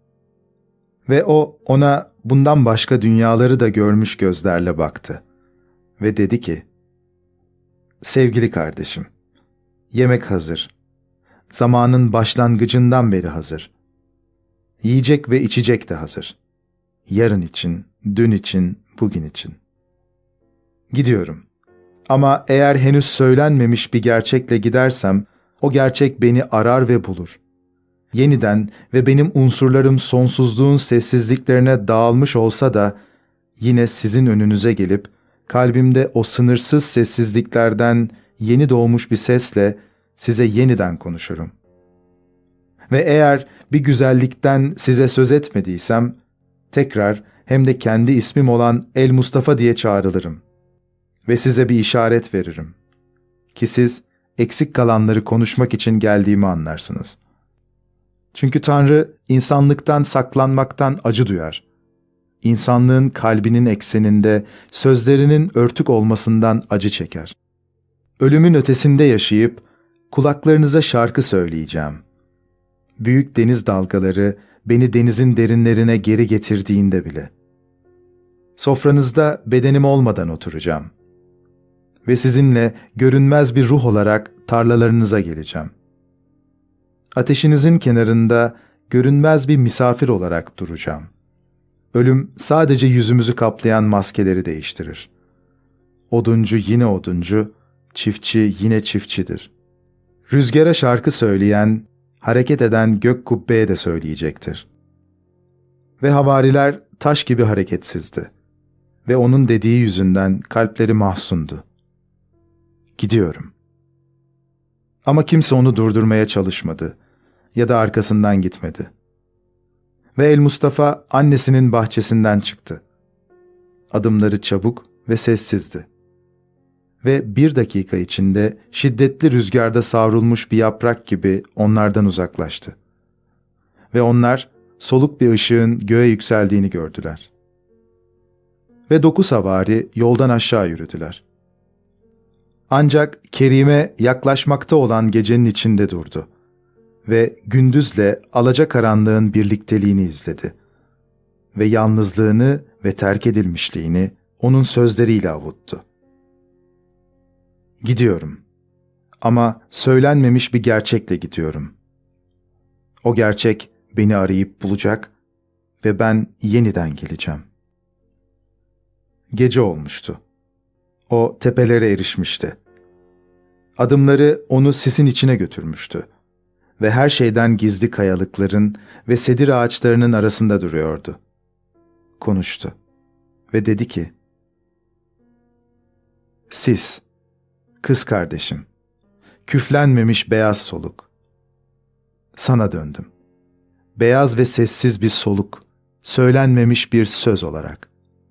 Ve o ona bundan başka dünyaları da görmüş gözlerle baktı ve dedi ki, "Sevgili kardeşim, yemek hazır. Zamanın başlangıcından beri hazır. Yiyecek ve içecek de hazır. Yarın için, dün için, bugün için. Gidiyorum. Ama eğer henüz söylenmemiş bir gerçekle gidersem, o gerçek beni arar ve bulur. Yeniden ve benim unsurlarım sonsuzluğun sessizliklerine dağılmış olsa da, yine sizin önünüze gelip, kalbimde o sınırsız sessizliklerden yeni doğmuş bir sesle size yeniden konuşurum. Ve eğer bir güzellikten size söz etmediysem, tekrar hem de kendi ismim olan El Mustafa diye çağrılırım. Ve size bir işaret veririm. Ki siz eksik kalanları konuşmak için geldiğimi anlarsınız. Çünkü Tanrı insanlıktan saklanmaktan acı duyar. İnsanlığın kalbinin ekseninde sözlerinin örtük olmasından acı çeker. Ölümün ötesinde yaşayıp kulaklarınıza şarkı söyleyeceğim. Büyük deniz dalgaları beni denizin derinlerine geri getirdiğinde bile. Sofranızda bedenim olmadan oturacağım. Ve sizinle görünmez bir ruh olarak tarlalarınıza geleceğim. Ateşinizin kenarında görünmez bir misafir olarak duracağım. Ölüm sadece yüzümüzü kaplayan maskeleri değiştirir. Oduncu yine oduncu, çiftçi yine çiftçidir. Rüzgara şarkı söyleyen, hareket eden gök kubbeye de söyleyecektir. Ve havariler taş gibi hareketsizdi. Ve onun dediği yüzünden kalpleri mahzundu. Gidiyorum. Ama kimse onu durdurmaya çalışmadı ya da arkasından gitmedi. Ve El Mustafa annesinin bahçesinden çıktı. Adımları çabuk ve sessizdi. Ve bir dakika içinde şiddetli rüzgarda savrulmuş bir yaprak gibi onlardan uzaklaştı. Ve onlar soluk bir ışığın göğe yükseldiğini gördüler. Ve dokuz havari yoldan aşağı yürüdüler. Ancak Kerime yaklaşmakta olan gecenin içinde durdu ve gündüzle alacakaranlığın birlikteliğini izledi ve yalnızlığını ve terk edilmişliğini onun sözleriyle avuttu. Gidiyorum ama söylenmemiş bir gerçekle gidiyorum. O gerçek beni arayıp bulacak ve ben yeniden geleceğim. Gece olmuştu. O tepelere erişmişti. Adımları onu sisin içine götürmüştü ve her şeyden gizli kayalıkların ve sedir ağaçlarının arasında duruyordu. Konuştu ve dedi ki, "Sis, kız kardeşim, küflenmemiş beyaz soluk. Sana döndüm. Beyaz ve sessiz bir soluk, söylenmemiş bir söz olarak.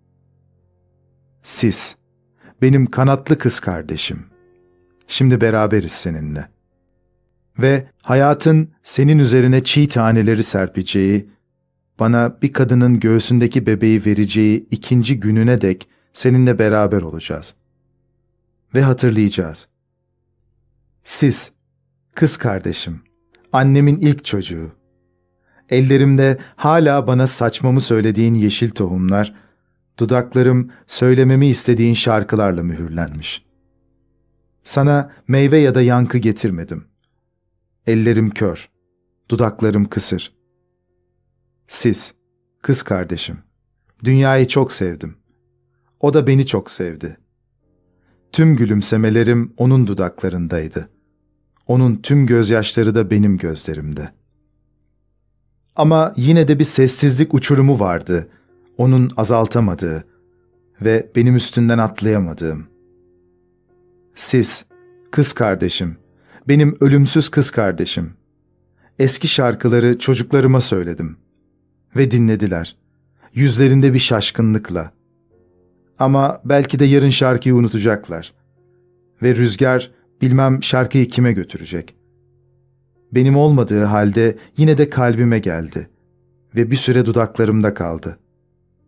Sis, benim kanatlı kız kardeşim. Şimdi beraberiz seninle. Ve hayatın senin üzerine çiğ taneleri serpeceği, bana bir kadının göğsündeki bebeği vereceği ikinci gününe dek seninle beraber olacağız. Ve hatırlayacağız. Siz, kız kardeşim, annemin ilk çocuğu. Ellerimde hala bana saçmamı söylediğin yeşil tohumlar, dudaklarım söylememi istediğin şarkılarla mühürlenmiş. Sana meyve ya da yankı getirmedim. Ellerim kör, dudaklarım kısır. Siz, kız kardeşim, dünyayı çok sevdim. O da beni çok sevdi. Tüm gülümsemelerim onun dudaklarındaydı. Onun tüm gözyaşları da benim gözlerimde. Ama yine de bir sessizlik uçurumu vardı, onun azaltamadığı ve benim üstünden atlayamadığım. Siz, kız kardeşim, benim ölümsüz kız kardeşim. Eski şarkıları çocuklarıma söyledim. Ve dinlediler. Yüzlerinde bir şaşkınlıkla. Ama belki de yarın şarkıyı unutacaklar. Ve rüzgar bilmem şarkıyı kime götürecek. Benim olmadığı halde yine de kalbime geldi. Ve bir süre dudaklarımda kaldı.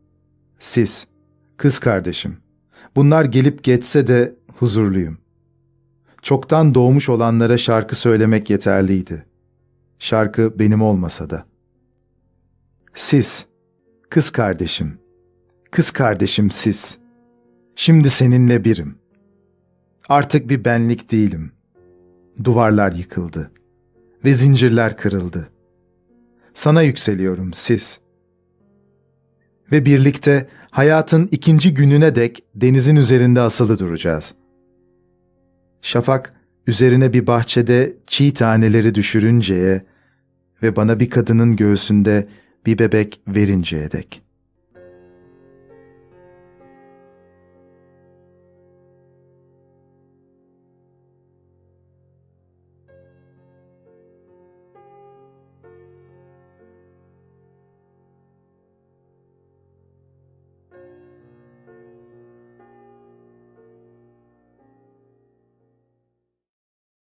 Siz, kız kardeşim, bunlar gelip geçse de huzurluyum. Çoktan doğmuş olanlara şarkı söylemek yeterliydi. Şarkı benim olmasa da. Sis, kız kardeşim, kız kardeşim Sis. Şimdi seninle birim. Artık bir benlik değilim. Duvarlar yıkıldı ve zincirler kırıldı. Sana yükseliyorum Sis. Ve birlikte hayatın ikinci gününe dek denizin üzerinde asılı duracağız. Şafak üzerine bir bahçede çiğ taneleri düşürünceye ve bana bir kadının göğsünde bir bebek verinceye dek.